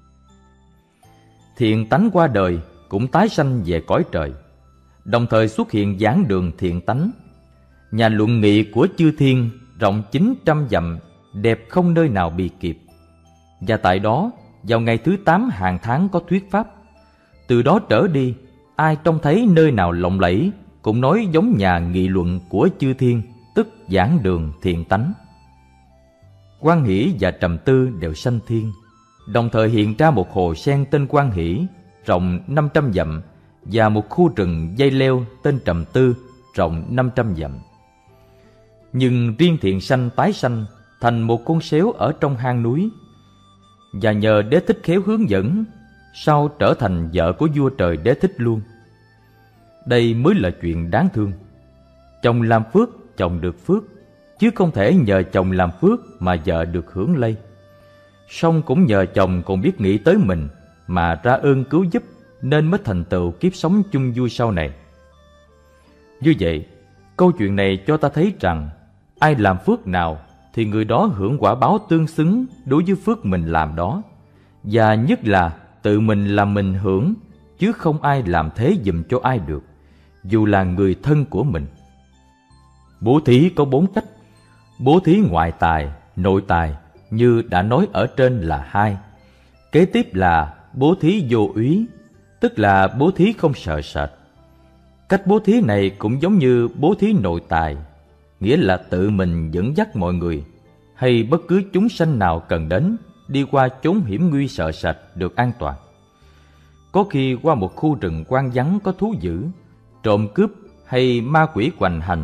Thiện tánh qua đời cũng tái sanh về cõi trời, đồng thời xuất hiện giảng đường thiện tánh. Nhà luận nghị của chư thiên rộng chín trăm dặm, đẹp không nơi nào bì kịp. Và tại đó, vào ngày thứ tám hàng tháng có thuyết pháp. Từ đó trở đi, ai trông thấy nơi nào lộng lẫy cũng nói giống nhà nghị luận của chư thiên, tức giảng đường thiện tánh. Quan Hỷ và Trầm Tư đều sanh thiên, đồng thời hiện ra một hồ sen tên Quan Hỷ rộng năm trăm dặm và một khu rừng dây leo tên Trầm Tư rộng năm trăm dặm. Nhưng riêng thiện sanh tái sanh thành một con sếu ở trong hang núi, và nhờ Đế Thích khéo hướng dẫn, sau trở thành vợ của vua trời Đế Thích luôn. Đây mới là chuyện đáng thương. Chồng làm phước, chồng được phước, chứ không thể nhờ chồng làm phước mà vợ được hưởng lây. Song cũng nhờ chồng còn biết nghĩ tới mình mà ra ơn cứu giúp, nên mới thành tựu kiếp sống chung vui sau này. Như vậy, câu chuyện này cho ta thấy rằng ai làm phước nào thì người đó hưởng quả báo tương xứng đối với phước mình làm đó, và nhất là tự mình làm mình hưởng, chứ không ai làm thế giùm cho ai được, dù là người thân của mình. Bố thí có bốn cách. Bố thí ngoại tài, nội tài như đã nói ở trên là hai. Kế tiếp là bố thí vô úy, tức là bố thí không sợ sệt. Cách bố thí này cũng giống như bố thí nội tài, nghĩa là tự mình dẫn dắt mọi người hay bất cứ chúng sanh nào cần đến đi qua chốn hiểm nguy sợ sệt được an toàn. Có khi qua một khu rừng hoang vắng có thú dữ, trộm cướp hay ma quỷ hoành hành,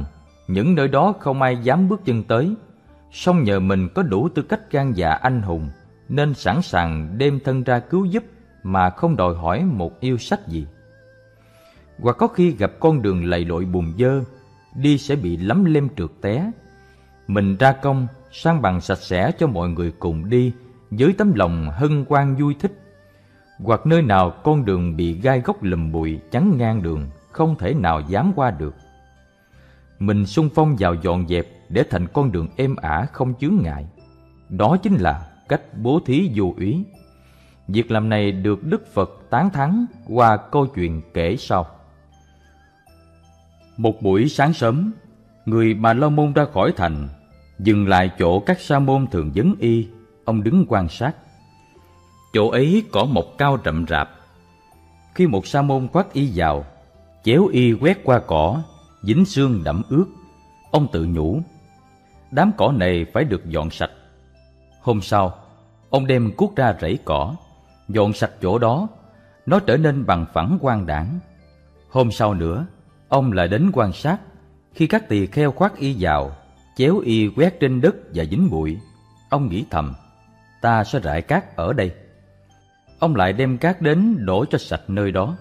những nơi đó không ai dám bước chân tới, song nhờ mình có đủ tư cách gan dạ anh hùng, nên sẵn sàng đem thân ra cứu giúp mà không đòi hỏi một yêu sách gì. Hoặc có khi gặp con đường lầy lội bùn dơ, đi sẽ bị lấm lem trượt té, mình ra công san bằng sạch sẽ cho mọi người cùng đi với tấm lòng hân hoan vui thích. Hoặc nơi nào con đường bị gai góc lùm bụi chắn ngang đường, không thể nào dám qua được, mình xung phong vào dọn dẹp để thành con đường êm ả không chướng ngại. Đó chính là cách bố thí vô úy. Việc làm này được Đức Phật tán thán qua câu chuyện kể sau. Một buổi sáng sớm, người Bà La Môn ra khỏi thành, dừng lại chỗ các sa môn thường vấn y. Ông đứng quan sát. Chỗ ấy cỏ mọc cao rậm rạp. Khi một sa môn khoác y vào, chéo y quét qua cỏ, dính xương đẫm ướt, ông tự nhủ, đám cỏ này phải được dọn sạch. Hôm sau, ông đem cuốc ra rẫy cỏ, dọn sạch chỗ đó, nó trở nên bằng phẳng quang đãng. Hôm sau nữa, ông lại đến quan sát. Khi các tỳ kheo khoác y vào, chéo y quét trên đất và dính bụi, ông nghĩ thầm, ta sẽ rải cát ở đây. Ông lại đem cát đến đổ cho sạch nơi đó.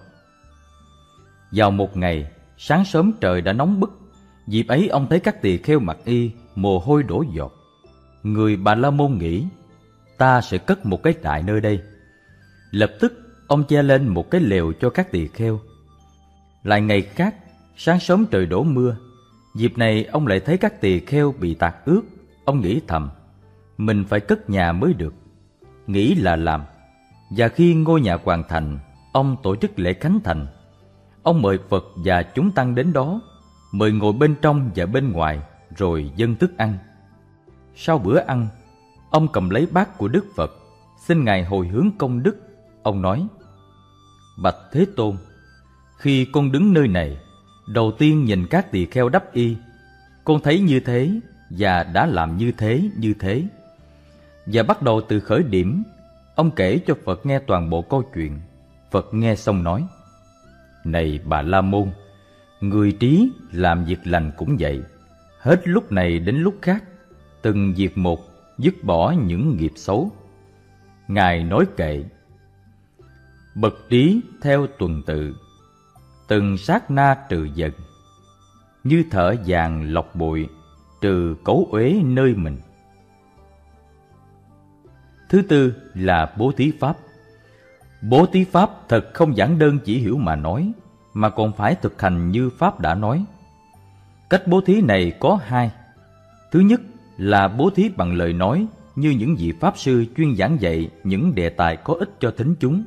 Vào một ngày, sáng sớm trời đã nóng bức. Dịp ấy ông thấy các tỳ kheo mặc y, mồ hôi đổ giọt. Người Bà La Môn nghĩ, ta sẽ cất một cái trại nơi đây. Lập tức ông che lên một cái lều cho các tỳ kheo. Lại ngày khác, sáng sớm trời đổ mưa. Dịp này ông lại thấy các tỳ kheo bị tạt ướt. Ông nghĩ thầm, mình phải cất nhà mới được. Nghĩ là làm. Và khi ngôi nhà hoàn thành, ông tổ chức lễ khánh thành. Ông mời Phật và chúng tăng đến đó, mời ngồi bên trong và bên ngoài, rồi dâng thức ăn. Sau bữa ăn, ông cầm lấy bát của Đức Phật, xin Ngài hồi hướng công đức. Ông nói, bạch Thế Tôn, khi con đứng nơi này, đầu tiên nhìn các tỳ kheo đắp y, con thấy như thế và đã làm như thế như thế. Và bắt đầu từ khởi điểm, ông kể cho Phật nghe toàn bộ câu chuyện. Phật nghe xong nói, này Bà La Môn, người trí làm việc lành cũng vậy, hết lúc này đến lúc khác, từng việc một dứt bỏ những nghiệp xấu. Ngài nói kệ, bậc trí theo tuần tự, từng sát na trừ dần, như thợ vàng lọc bụi, trừ cấu uế nơi mình. Thứ tư là bố thí pháp. Bố thí pháp thật không giản đơn chỉ hiểu mà nói, mà còn phải thực hành như Pháp đã nói. Cách bố thí này có hai. Thứ nhất là bố thí bằng lời nói, như những vị Pháp sư chuyên giảng dạy những đề tài có ích cho thính chúng.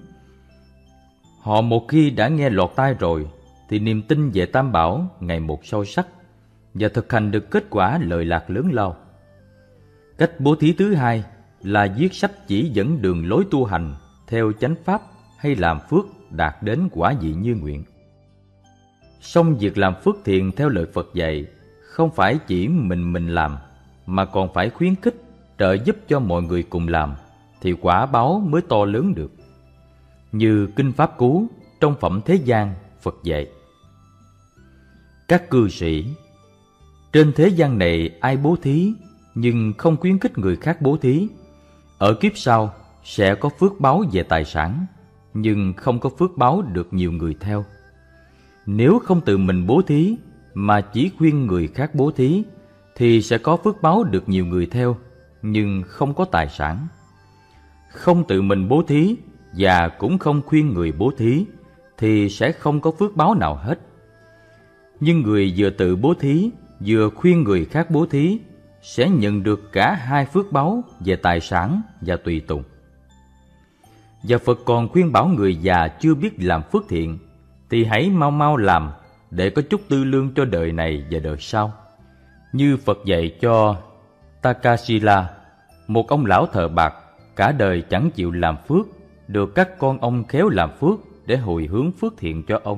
Họ một khi đã nghe lọt tai rồi, thì niềm tin về Tam Bảo ngày một sâu sắc, và thực hành được kết quả lợi lạc lớn lao. Cách bố thí thứ hai là viết sách chỉ dẫn đường lối tu hành theo chánh pháp hay làm phước đạt đến quả vị như nguyện. Song việc làm phước thiện theo lời Phật dạy không phải chỉ mình mình làm, mà còn phải khuyến khích, trợ giúp cho mọi người cùng làm, thì quả báo mới to lớn được. Như Kinh Pháp Cú trong Phẩm Thế gian, Phật dạy, các cư sĩ, trên thế gian này ai bố thí nhưng không khuyến khích người khác bố thí, ở kiếp sau sẽ có phước báo về tài sản, nhưng không có phước báo được nhiều người theo. Nếu không tự mình bố thí mà chỉ khuyên người khác bố thí, thì sẽ có phước báo được nhiều người theo, nhưng không có tài sản. Không tự mình bố thí và cũng không khuyên người bố thí, thì sẽ không có phước báo nào hết. Nhưng người vừa tự bố thí, vừa khuyên người khác bố thí, sẽ nhận được cả hai phước báo về tài sản và tùy tùng. Và Phật còn khuyên bảo người già chưa biết làm phước thiện, thì hãy mau mau làm để có chút tư lương cho đời này và đời sau. Như Phật dạy cho Takasila, một ông lão thờ bạc, cả đời chẳng chịu làm phước, được các con ông khéo làm phước để hồi hướng phước thiện cho ông.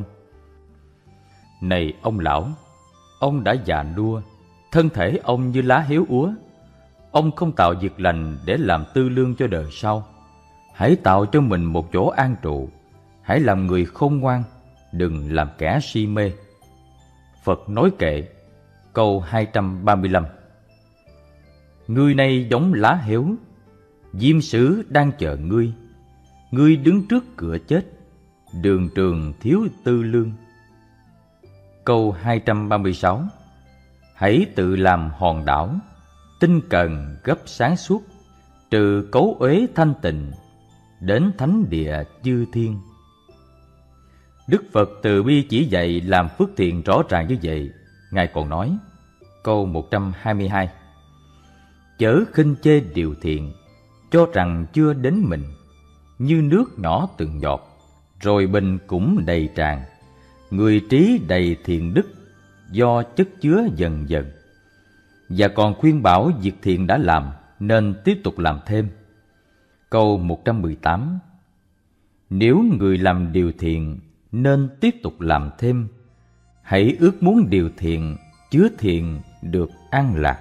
Này ông lão, ông đã già nua, thân thể ông như lá héo úa. Ông không tạo việc lành để làm tư lương cho đời sau. Hãy tạo cho mình một chỗ an trụ. Hãy làm người khôn ngoan, đừng làm kẻ si mê. Phật nói kệ, Câu hai trăm ba mươi lăm. Ngươi này giống lá héo, diêm sử đang chờ ngươi. Ngươi đứng trước cửa chết, đường trường thiếu tư lương. Câu hai trăm ba mươi sáu. Hãy tự làm hòn đảo, tinh cần gấp sáng suốt, trừ cấu uế thanh tịnh, đến thánh địa chư thiên. Đức Phật từ bi chỉ dạy làm phước thiện rõ ràng như vậy. Ngài còn nói, câu một trăm hai mươi hai. Chớ khinh chê điều thiện, cho rằng chưa đến mình, như nước nhỏ từng giọt, rồi bình cũng đầy tràn. Người trí đầy thiện đức, do chất chứa dần dần. Và còn khuyên bảo việc thiện đã làm, nên tiếp tục làm thêm. Câu một trăm mười tám. Nếu người làm điều thiện, nên tiếp tục làm thêm. Hãy ước muốn điều thiện, chứa thiện được an lạc.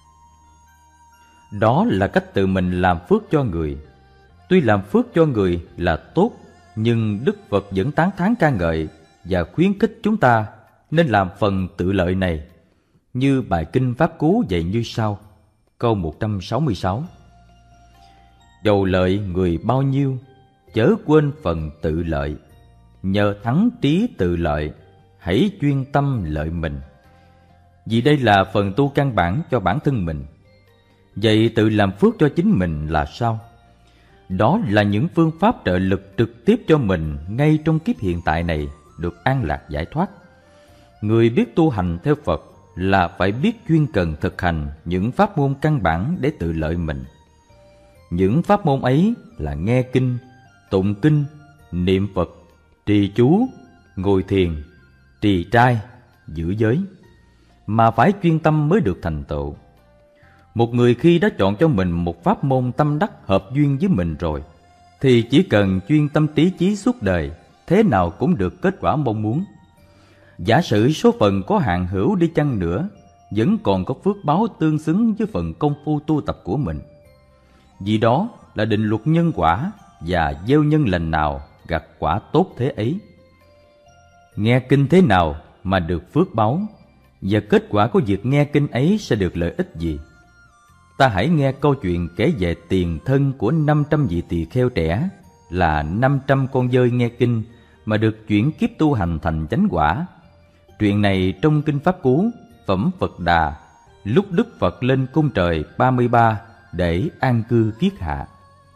Đó là cách tự mình làm phước cho người. Tuy làm phước cho người là tốt, nhưng Đức Phật vẫn tán thán ca ngợi và khuyến khích chúng ta nên làm phần tự lợi này, như bài kinh Pháp Cú dạy như sau. Câu một trăm sáu mươi sáu. Dầu lợi người bao nhiêu, chớ quên phần tự lợi. Nhờ thắng trí tự lợi, hãy chuyên tâm lợi mình. Vì đây là phần tu căn bản cho bản thân mình. Vậy tự làm phước cho chính mình là sao? Đó là những phương pháp trợ lực trực tiếp cho mình ngay trong kiếp hiện tại này được an lạc giải thoát. Người biết tu hành theo Phật là phải biết chuyên cần thực hành những pháp môn căn bản để tự lợi mình. Những pháp môn ấy là nghe kinh, tụng kinh, niệm Phật, trì chú, ngồi thiền, trì trai, giữ giới, mà phải chuyên tâm mới được thành tựu. Một người khi đã chọn cho mình một pháp môn tâm đắc hợp duyên với mình rồi, thì chỉ cần chuyên tâm trí chí suốt đời, thế nào cũng được kết quả mong muốn. Giả sử số phận có hạn hữu đi chăng nữa, vẫn còn có phước báo tương xứng với phần công phu tu tập của mình. Vì đó là định luật nhân quả, và gieo nhân lành nào gặt quả tốt thế ấy. Nghe kinh thế nào mà được phước báo, và kết quả của việc nghe kinh ấy sẽ được lợi ích gì? Ta hãy nghe câu chuyện kể về tiền thân của năm trăm vị tỳ kheo trẻ, là năm trăm con dơi nghe kinh mà được chuyển kiếp tu hành thành chánh quả. Chuyện này trong kinh Pháp Cú, phẩm Phật Đà, lúc Đức Phật lên cung trời ba mươi ba để an cư kiết hạ.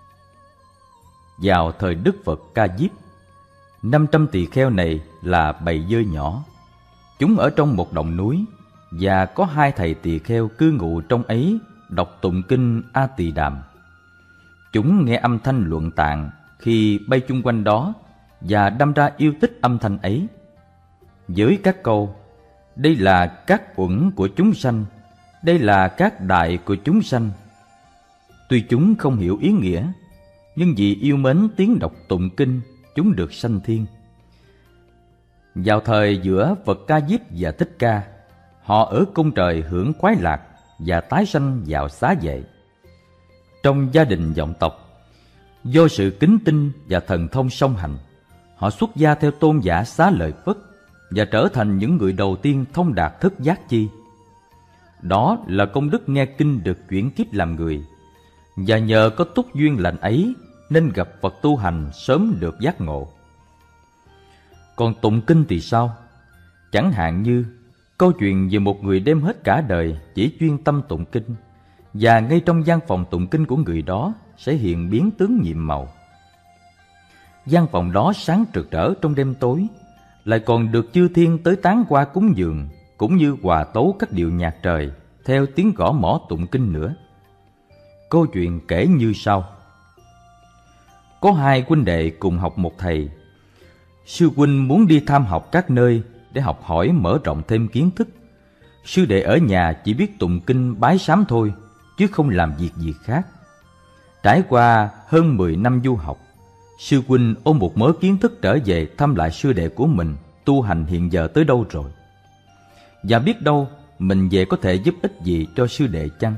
Vào thời Đức Phật Ca Diếp, năm trăm tỳ kheo này là bầy dơi nhỏ. Chúng ở trong một động núi, và có hai thầy tỳ kheo cư ngụ trong ấy đọc tụng kinh A Tỳ Đàm. Chúng nghe âm thanh luận tạng khi bay chung quanh đó, và đâm ra yêu thích âm thanh ấy. Với các câu, đây là các uẩn của chúng sanh, đây là các đại của chúng sanh, tuy chúng không hiểu ý nghĩa, nhưng vì yêu mến tiếng đọc tụng kinh, chúng được sanh thiên. Vào thời giữa Phật Ca Diếp và Thích Ca, họ ở cung trời hưởng khoái lạc và tái sanh vào xá vệ. Trong gia đình vọng tộc, do sự kính tinh và thần thông song hành, họ xuất gia theo tôn giả Xá Lợi Phất và trở thành những người đầu tiên thông đạt thất giác chi. Đó là công đức nghe kinh được chuyển kiếp làm người, và nhờ có túc duyên lành ấy nên gặp Phật tu hành sớm được giác ngộ. Còn tụng kinh thì sao? Chẳng hạn như câu chuyện về một người đem hết cả đời chỉ chuyên tâm tụng kinh, và ngay trong gian phòng tụng kinh của người đó sẽ hiện biến tướng nhiệm màu. Gian phòng đó sáng rực rỡ trong đêm tối, lại còn được chư thiên tới tán qua cúng dường, cũng như hòa tấu các điệu nhạc trời theo tiếng gõ mõ tụng kinh nữa. Câu chuyện kể như sau. Có hai huynh đệ cùng học một thầy. Sư huynh muốn đi tham học các nơi để học hỏi mở rộng thêm kiến thức. Sư đệ ở nhà chỉ biết tụng kinh bái sám thôi, chứ không làm việc gì khác. Trải qua hơn mười năm du học, sư huynh ôm một mớ kiến thức trở về thăm lại sư đệ của mình tu hành hiện giờ tới đâu rồi, và biết đâu mình về có thể giúp ích gì cho sư đệ chăng.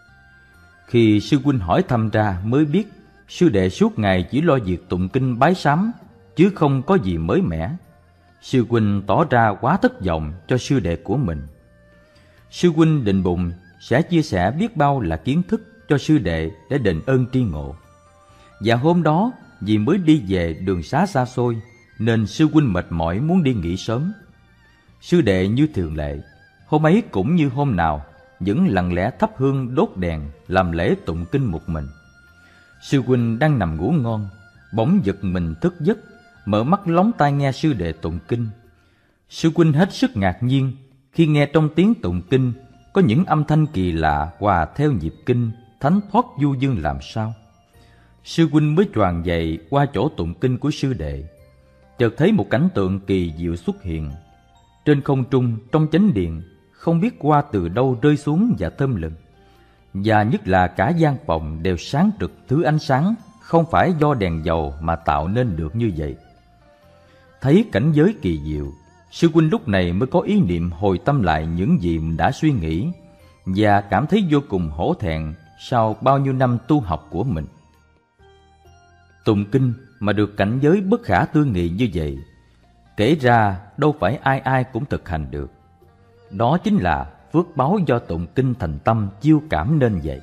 Khi sư huynh hỏi thăm ra mới biết sư đệ suốt ngày chỉ lo việc tụng kinh bái sám, chứ không có gì mới mẻ. Sư huynh tỏ ra quá thất vọng cho sư đệ của mình. Sư huynh định bụng sẽ chia sẻ biết bao là kiến thức cho sư đệ để đền ơn tri ngộ. Và hôm đó vì mới đi về đường xá xa xôi nên sư huynh mệt mỏi muốn đi nghỉ sớm. Sư đệ như thường lệ, hôm ấy cũng như hôm nào, vẫn lặng lẽ thắp hương đốt đèn làm lễ tụng kinh một mình. Sư huynh đang nằm ngủ ngon, bỗng giật mình thức giấc, mở mắt lóng tai nghe sư đệ tụng kinh. Sư huynh hết sức ngạc nhiên khi nghe trong tiếng tụng kinh có những âm thanh kỳ lạ hòa theo nhịp kinh, thánh thoát du dương làm sao. Sư huynh mới choàng dậy qua chỗ tụng kinh của sư đệ, chợt thấy một cảnh tượng kỳ diệu xuất hiện. Trên không trung trong chánh điện, không biết qua từ đâu rơi xuống và thơm lừng, và nhất là cả gian phòng đều sáng rực thứ ánh sáng không phải do đèn dầu mà tạo nên được như vậy. Thấy cảnh giới kỳ diệu, sư huynh lúc này mới có ý niệm hồi tâm lại những gì mình đã suy nghĩ, và cảm thấy vô cùng hổ thẹn sau bao nhiêu năm tu học của mình. Tụng kinh mà được cảnh giới bất khả tư nghị như vậy, kể ra đâu phải ai ai cũng thực hành được. Đó chính là phước báu do tụng kinh thành tâm chiêu cảm nên vậy.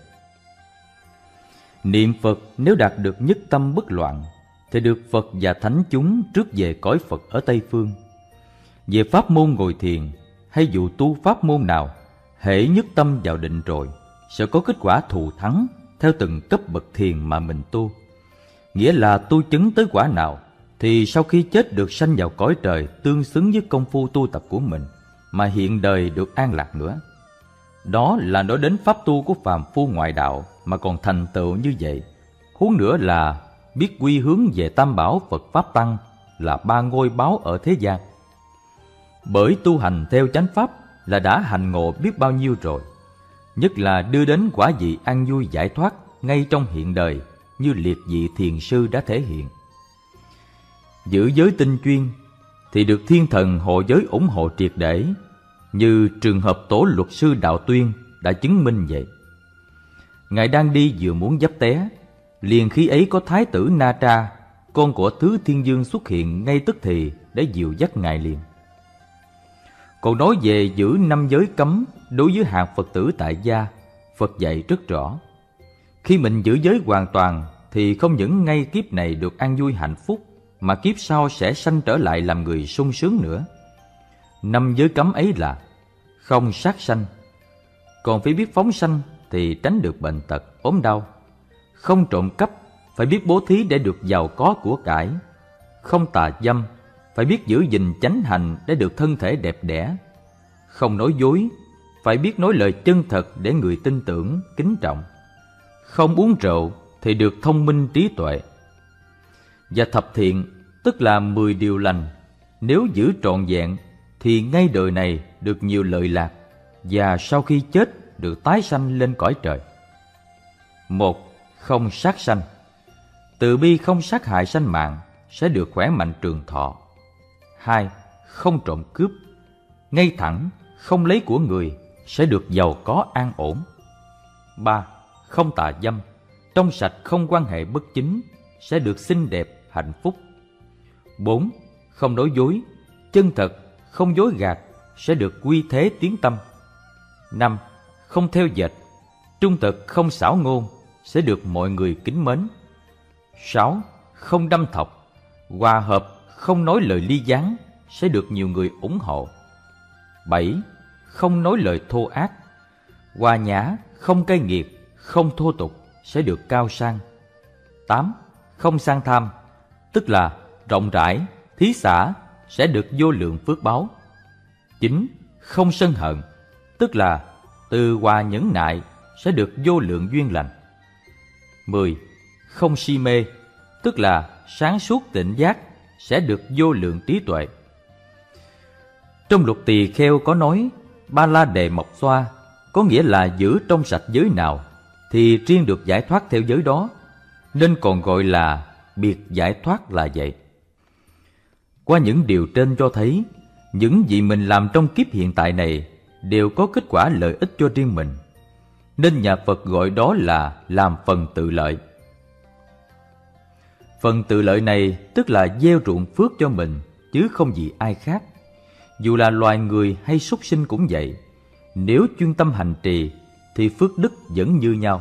Niệm Phật nếu đạt được nhất tâm bất loạn thì được Phật và thánh chúng rước về cõi Phật ở Tây Phương. Về pháp môn ngồi thiền hay dù tu pháp môn nào, hễ nhất tâm vào định rồi sẽ có kết quả thù thắng theo từng cấp bậc thiền mà mình tu. Nghĩa là tu chứng tới quả nào thì sau khi chết được sanh vào cõi trời tương xứng với công phu tu tập của mình, mà hiện đời được an lạc nữa. Đó là nói đến pháp tu của phàm phu ngoại đạo mà còn thành tựu như vậy, huống nữa là biết quy hướng về tam bảo Phật Pháp Tăng là ba ngôi báu ở thế gian. Bởi tu hành theo chánh pháp là đã hành ngộ biết bao nhiêu rồi, nhất là đưa đến quả vị an vui giải thoát ngay trong hiện đời, như liệt vị thiền sư đã thể hiện. Giữ giới tinh chuyên thì được thiên thần hộ giới ủng hộ triệt để, như trường hợp tổ luật sư Đạo Tuyên đã chứng minh vậy. Ngài đang đi vừa muốn dấp té, liền khi ấy có thái tử Na Tra, con của Thứ Thiên Dương xuất hiện ngay tức thì để dìu dắt ngài liền. Còn nói về giữ năm giới cấm đối với hạng Phật tử tại gia, Phật dạy rất rõ. Khi mình giữ giới hoàn toàn thì không những ngay kiếp này được an vui hạnh phúc, mà kiếp sau sẽ sanh trở lại làm người sung sướng nữa. Năm giới cấm ấy là không sát sanh, còn phải biết phóng sanh thì tránh được bệnh tật, ốm đau. Không trộm cắp, phải biết bố thí để được giàu có của cải. Không tà dâm, phải biết giữ gìn chánh hành để được thân thể đẹp đẽ. Không nói dối, phải biết nói lời chân thật để người tin tưởng, kính trọng. Không uống rượu thì được thông minh trí tuệ. Và thập thiện, tức là mười điều lành, nếu giữ trọn vẹn thì ngay đời này được nhiều lợi lạc, và sau khi chết được tái sanh lên cõi trời. Một, không sát sanh. Từ bi không sát hại sanh mạng sẽ được khỏe mạnh trường thọ. Hai, không trộm cướp. Ngay thẳng, không lấy của người sẽ được giàu có an ổn. Ba, không tà dâm. Trong sạch không quan hệ bất chính sẽ được xinh đẹp, hạnh phúc. Bốn, không nói dối. Chân thật, không dối gạt sẽ được quy thế tiến tâm. Năm, không theo dệt. Trung thực không xảo ngôn sẽ được mọi người kính mến. Sáu, không đâm thọc. Hòa hợp không nói lời ly gián sẽ được nhiều người ủng hộ. Bảy, không nói lời thô ác. Hòa nhã, không cay nghiệt, không thô tục sẽ được cao sang. Tám, không sang tham, tức là rộng rãi, thí xả sẽ được vô lượng phước báu. Chín, không sân hận, tức là từ hòa nhẫn nại sẽ được vô lượng duyên lành. Mười, không si mê, tức là sáng suốt tỉnh giác sẽ được vô lượng trí tuệ. Trong luật tỳ kheo có nói ba la đề mộc xoa, có nghĩa là giữ trong sạch giới nào thì riêng được giải thoát theo giới đó, nên còn gọi là biệt giải thoát là vậy. Qua những điều trên cho thấy, những gì mình làm trong kiếp hiện tại này đều có kết quả lợi ích cho riêng mình, nên nhà Phật gọi đó là làm phần tự lợi. Phần tự lợi này tức là gieo ruộng phước cho mình, chứ không gì ai khác. Dù là loài người hay súc sinh cũng vậy, Nếu chuyên tâm hành trì thì phước đức vẫn như nhau.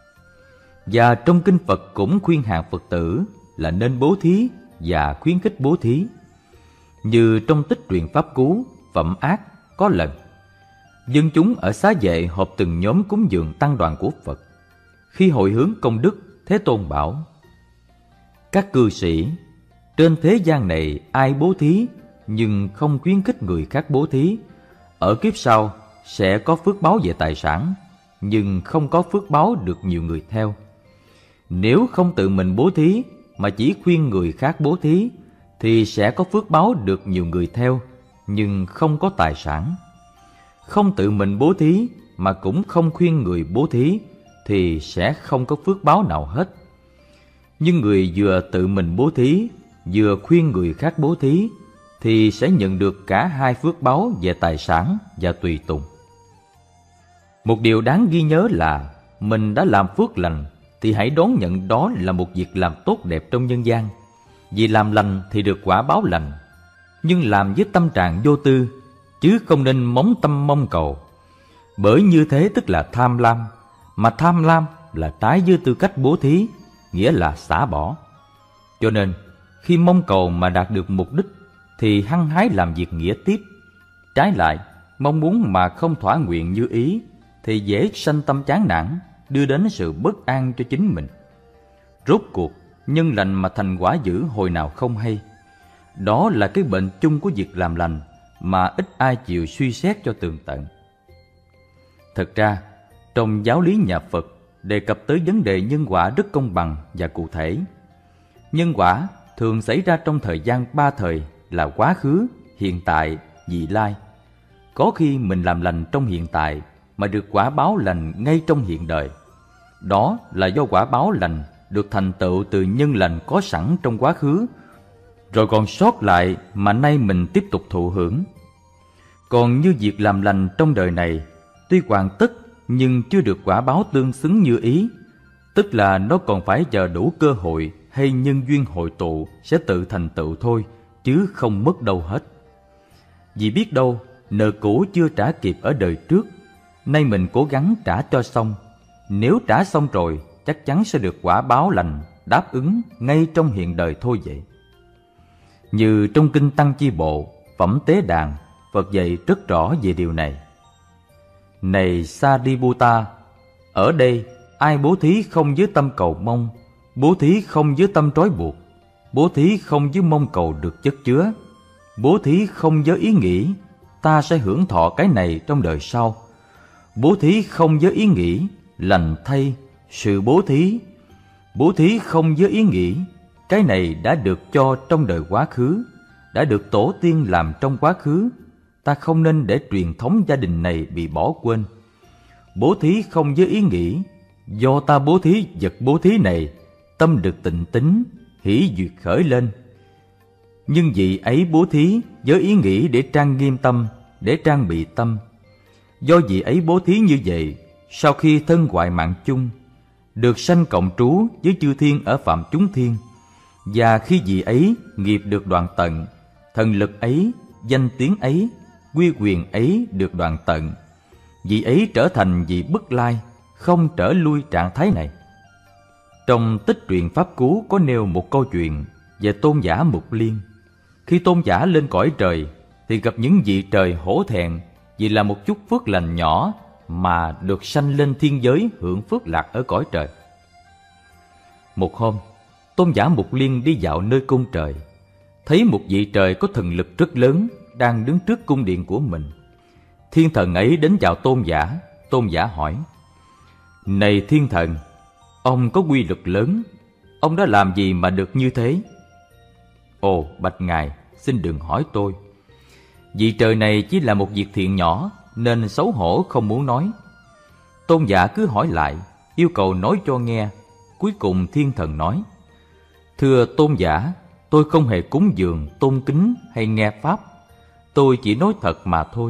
Và trong kinh Phật cũng khuyên hàng Phật tử là nên bố thí và khuyến khích bố thí. Như trong tích truyện Pháp Cú, Phẩm Ác có lần dân chúng ở Xá Vệ họp từng nhóm cúng dường tăng đoàn của Phật. Khi hồi hướng công đức, Thế Tôn bảo: các cư sĩ, trên thế gian này ai bố thí nhưng không khuyến khích người khác bố thí, ở kiếp sau sẽ có phước báo về tài sản, nhưng không có phước báo được nhiều người theo. Nếu không tự mình bố thí mà chỉ khuyên người khác bố thí, thì sẽ có phước báo được nhiều người theo, nhưng không có tài sản. Không tự mình bố thí mà cũng không khuyên người bố thí, thì sẽ không có phước báo nào hết. Nhưng người vừa tự mình bố thí, vừa khuyên người khác bố thí, thì sẽ nhận được cả hai phước báo về tài sản và tùy tùng. Một điều đáng ghi nhớ là mình đã làm phước lành thì hãy đón nhận đó là một việc làm tốt đẹp trong nhân gian. Vì làm lành thì được quả báo lành, nhưng làm với tâm trạng vô tư, chứ không nên móng tâm mong cầu. Bởi như thế tức là tham lam, mà tham lam là trái với tư cách bố thí, nghĩa là xả bỏ. Cho nên khi mong cầu mà đạt được mục đích thì hăng hái làm việc nghĩa tiếp. Trái lại, mong muốn mà không thỏa nguyện như ý thì dễ sanh tâm chán nản, đưa đến sự bất an cho chính mình. Rốt cuộc, nhân lành mà thành quả dữ hồi nào không hay. Đó là cái bệnh chung của việc làm lành mà ít ai chịu suy xét cho tường tận. Thật ra, trong giáo lý nhà Phật đề cập tới vấn đề nhân quả rất công bằng và cụ thể. Nhân quả thường xảy ra trong thời gian ba thời là quá khứ, hiện tại, vị lai. Có khi mình làm lành trong hiện tại mà được quả báo lành ngay trong hiện đời. Đó là do quả báo lành được thành tựu từ nhân lành có sẵn trong quá khứ, rồi còn sót lại mà nay mình tiếp tục thụ hưởng. Còn như việc làm lành trong đời này, tuy hoàn tất nhưng chưa được quả báo tương xứng như ý, tức là nó còn phải chờ đủ cơ hội hay nhân duyên hội tụ sẽ tự thành tựu thôi, chứ không mất đâu hết. Vì biết đâu nợ cũ chưa trả kịp ở đời trước, nay mình cố gắng trả cho xong. Nếu trả xong rồi, chắc chắn sẽ được quả báo lành đáp ứng ngay trong hiện đời thôi vậy. Như trong Kinh Tăng Chi Bộ, Phẩm Tế Đàn, Phật dạy rất rõ về điều này. Này Sariputta, ở đây ai bố thí không với tâm cầu mong, bố thí không với tâm trói buộc, bố thí không với mong cầu được chất chứa, bố thí không với ý nghĩ ta sẽ hưởng thọ cái này trong đời sau, bố thí không với ý nghĩ lành thay sự bố thí, bố thí không với ý nghĩ cái này đã được cho trong đời quá khứ, đã được tổ tiên làm trong quá khứ, ta không nên để truyền thống gia đình này bị bỏ quên. Bố thí không với ý nghĩ do ta bố thí vật bố thí này, tâm được tịnh tín, hỷ duyệt khởi lên. Nhưng vị ấy bố thí với ý nghĩ để trang nghiêm tâm, để trang bị tâm. Do vị ấy bố thí như vậy, sau khi thân hoại mạng chung, được sanh cộng trú với chư thiên ở phạm chúng thiên. Và khi vị ấy nghiệp được đoạn tận, thần lực ấy, danh tiếng ấy, quy quyền ấy được đoạn tận, vị ấy trở thành vị bất lai, không trở lui trạng thái này. Trong tích truyện Pháp Cú có nêu một câu chuyện về tôn giả Mục Liên. Khi tôn giả lên cõi trời thì gặp những vị trời hổ thẹn vì là một chút phước lành nhỏ mà được sanh lên thiên giới hưởng phước lạc ở cõi trời. Một hôm, tôn giả Mục Liên đi dạo nơi cung trời, thấy một vị trời có thần lực rất lớn đang đứng trước cung điện của mình. Thiên thần ấy đến chào tôn giả. Tôn giả hỏi: Này thiên thần, ông có quy lực lớn, ông đã làm gì mà được như thế? Ồ, bạch ngài, xin đừng hỏi tôi. Vị trời này chỉ là một việc thiện nhỏ nên xấu hổ không muốn nói. Tôn giả cứ hỏi lại, yêu cầu nói cho nghe. Cuối cùng thiên thần nói: Thưa tôn giả, tôi không hề cúng dường, tôn kính hay nghe pháp. Tôi chỉ nói thật mà thôi.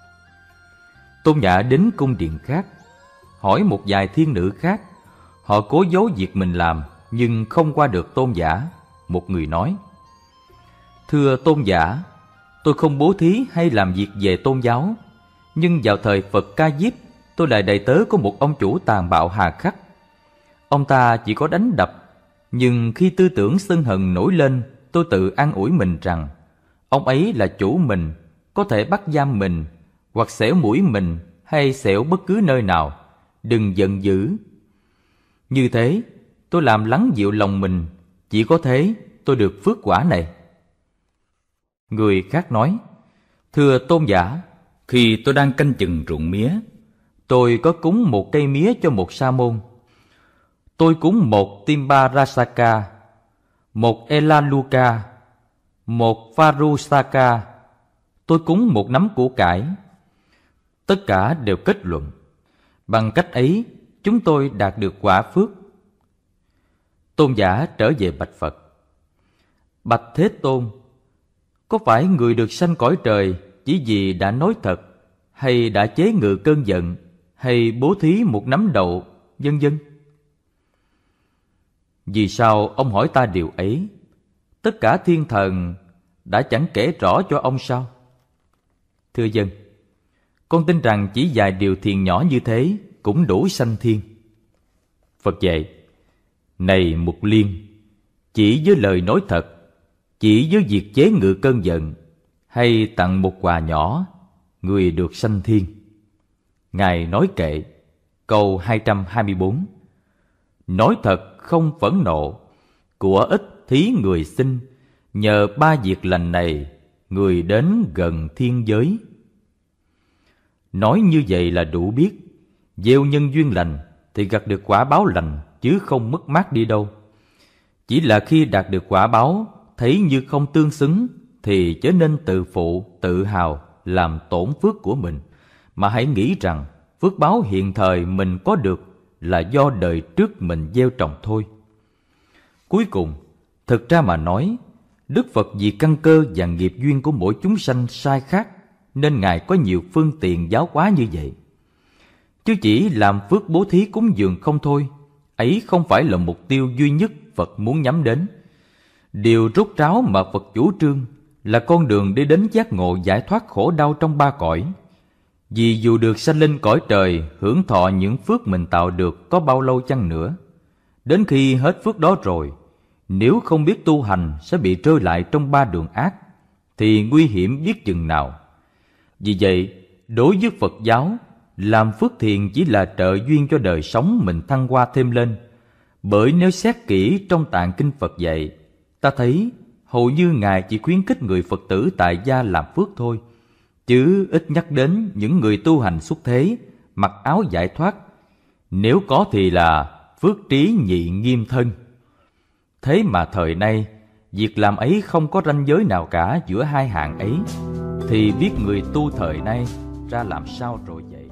Tôn giả đến cung điện khác, hỏi một vài thiên nữ khác. Họ cố giấu việc mình làm nhưng không qua được tôn giả. Một người nói: Thưa tôn giả, tôi không bố thí hay làm việc về tôn giáo, Nhưng vào thời Phật Ca Diếp, tôi là đầy tớ của một ông chủ tàn bạo hà khắc. Ông ta chỉ có đánh đập, nhưng khi tư tưởng sân hận nổi lên, tôi tự an ủi mình rằng ông ấy là chủ mình, có thể bắt giam mình, hoặc xẻo mũi mình, hay xẻo bất cứ nơi nào. Đừng giận dữ. Như thế, tôi làm lắng dịu lòng mình. Chỉ có thế tôi được phước quả này. Người khác nói: Thưa tôn giả, khi tôi đang canh chừng ruộng mía, tôi có cúng một cây mía cho một sa môn. Tôi cúng một Timbarasaka, một Elaluka, một Varusaka. Tôi cúng một nắm củ cải. Tất cả đều kết luận: bằng cách ấy, chúng tôi đạt được quả phước. Tôn giả trở về bạch Phật: Bạch Thế Tôn, có phải người được sanh cõi trời chỉ vì đã nói thật, hay đã chế ngự cơn giận, hay bố thí một nắm đậu, vân vân? Vì sao ông hỏi ta điều ấy? Tất cả thiên thần đã chẳng kể rõ cho ông sao? Thưa dân, con tin rằng chỉ vài điều thiền nhỏ như thế cũng đủ sanh thiên. Phật dạy: Này Mục Liên, chỉ với lời nói thật, chỉ với việc chế ngự cơn giận, hay tặng một quà nhỏ, người được sanh thiên. Ngài nói kệ, câu hai trăm hai mươi bốn: Nói thật không phẫn nộ, của ít thí người xin, nhờ ba việc lành này, người đến gần thiên giới. Nói như vậy là đủ biết, gieo nhân duyên lành thì gặt được quả báo lành, chứ không mất mát đi đâu. Chỉ là khi đạt được quả báo, thấy như không tương xứng, thì chớ nên tự phụ, tự hào, làm tổn phước của mình, mà hãy nghĩ rằng phước báo hiện thời mình có được là do đời trước mình gieo trồng thôi. Cuối cùng, thực ra mà nói, Đức Phật vì căn cơ và nghiệp duyên của mỗi chúng sanh sai khác, nên Ngài có nhiều phương tiện giáo hóa như vậy. Chứ chỉ làm phước bố thí cúng dường không thôi, ấy không phải là mục tiêu duy nhất Phật muốn nhắm đến. Điều rốt ráo mà Phật chủ trương là con đường để đến giác ngộ giải thoát khổ đau trong ba cõi. Vì dù được sanh lên cõi trời, hưởng thọ những phước mình tạo được có bao lâu chăng nữa, đến khi hết phước đó rồi, nếu không biết tu hành sẽ bị rơi lại trong ba đường ác, thì nguy hiểm biết chừng nào. Vì vậy, đối với Phật giáo, làm phước thiện chỉ là trợ duyên cho đời sống mình thăng hoa thêm lên. Bởi nếu xét kỹ trong tạng kinh Phật dạy, ta thấy hầu như Ngài chỉ khuyến khích người Phật tử tại gia làm phước thôi, chứ ít nhắc đến những người tu hành xuất thế, mặc áo giải thoát. Nếu có thì là phước trí nhị nghiêm thân. Thế mà thời nay, việc làm ấy không có ranh giới nào cả giữa hai hạng ấy, thì biết người tu thời nay ra làm sao rồi vậy?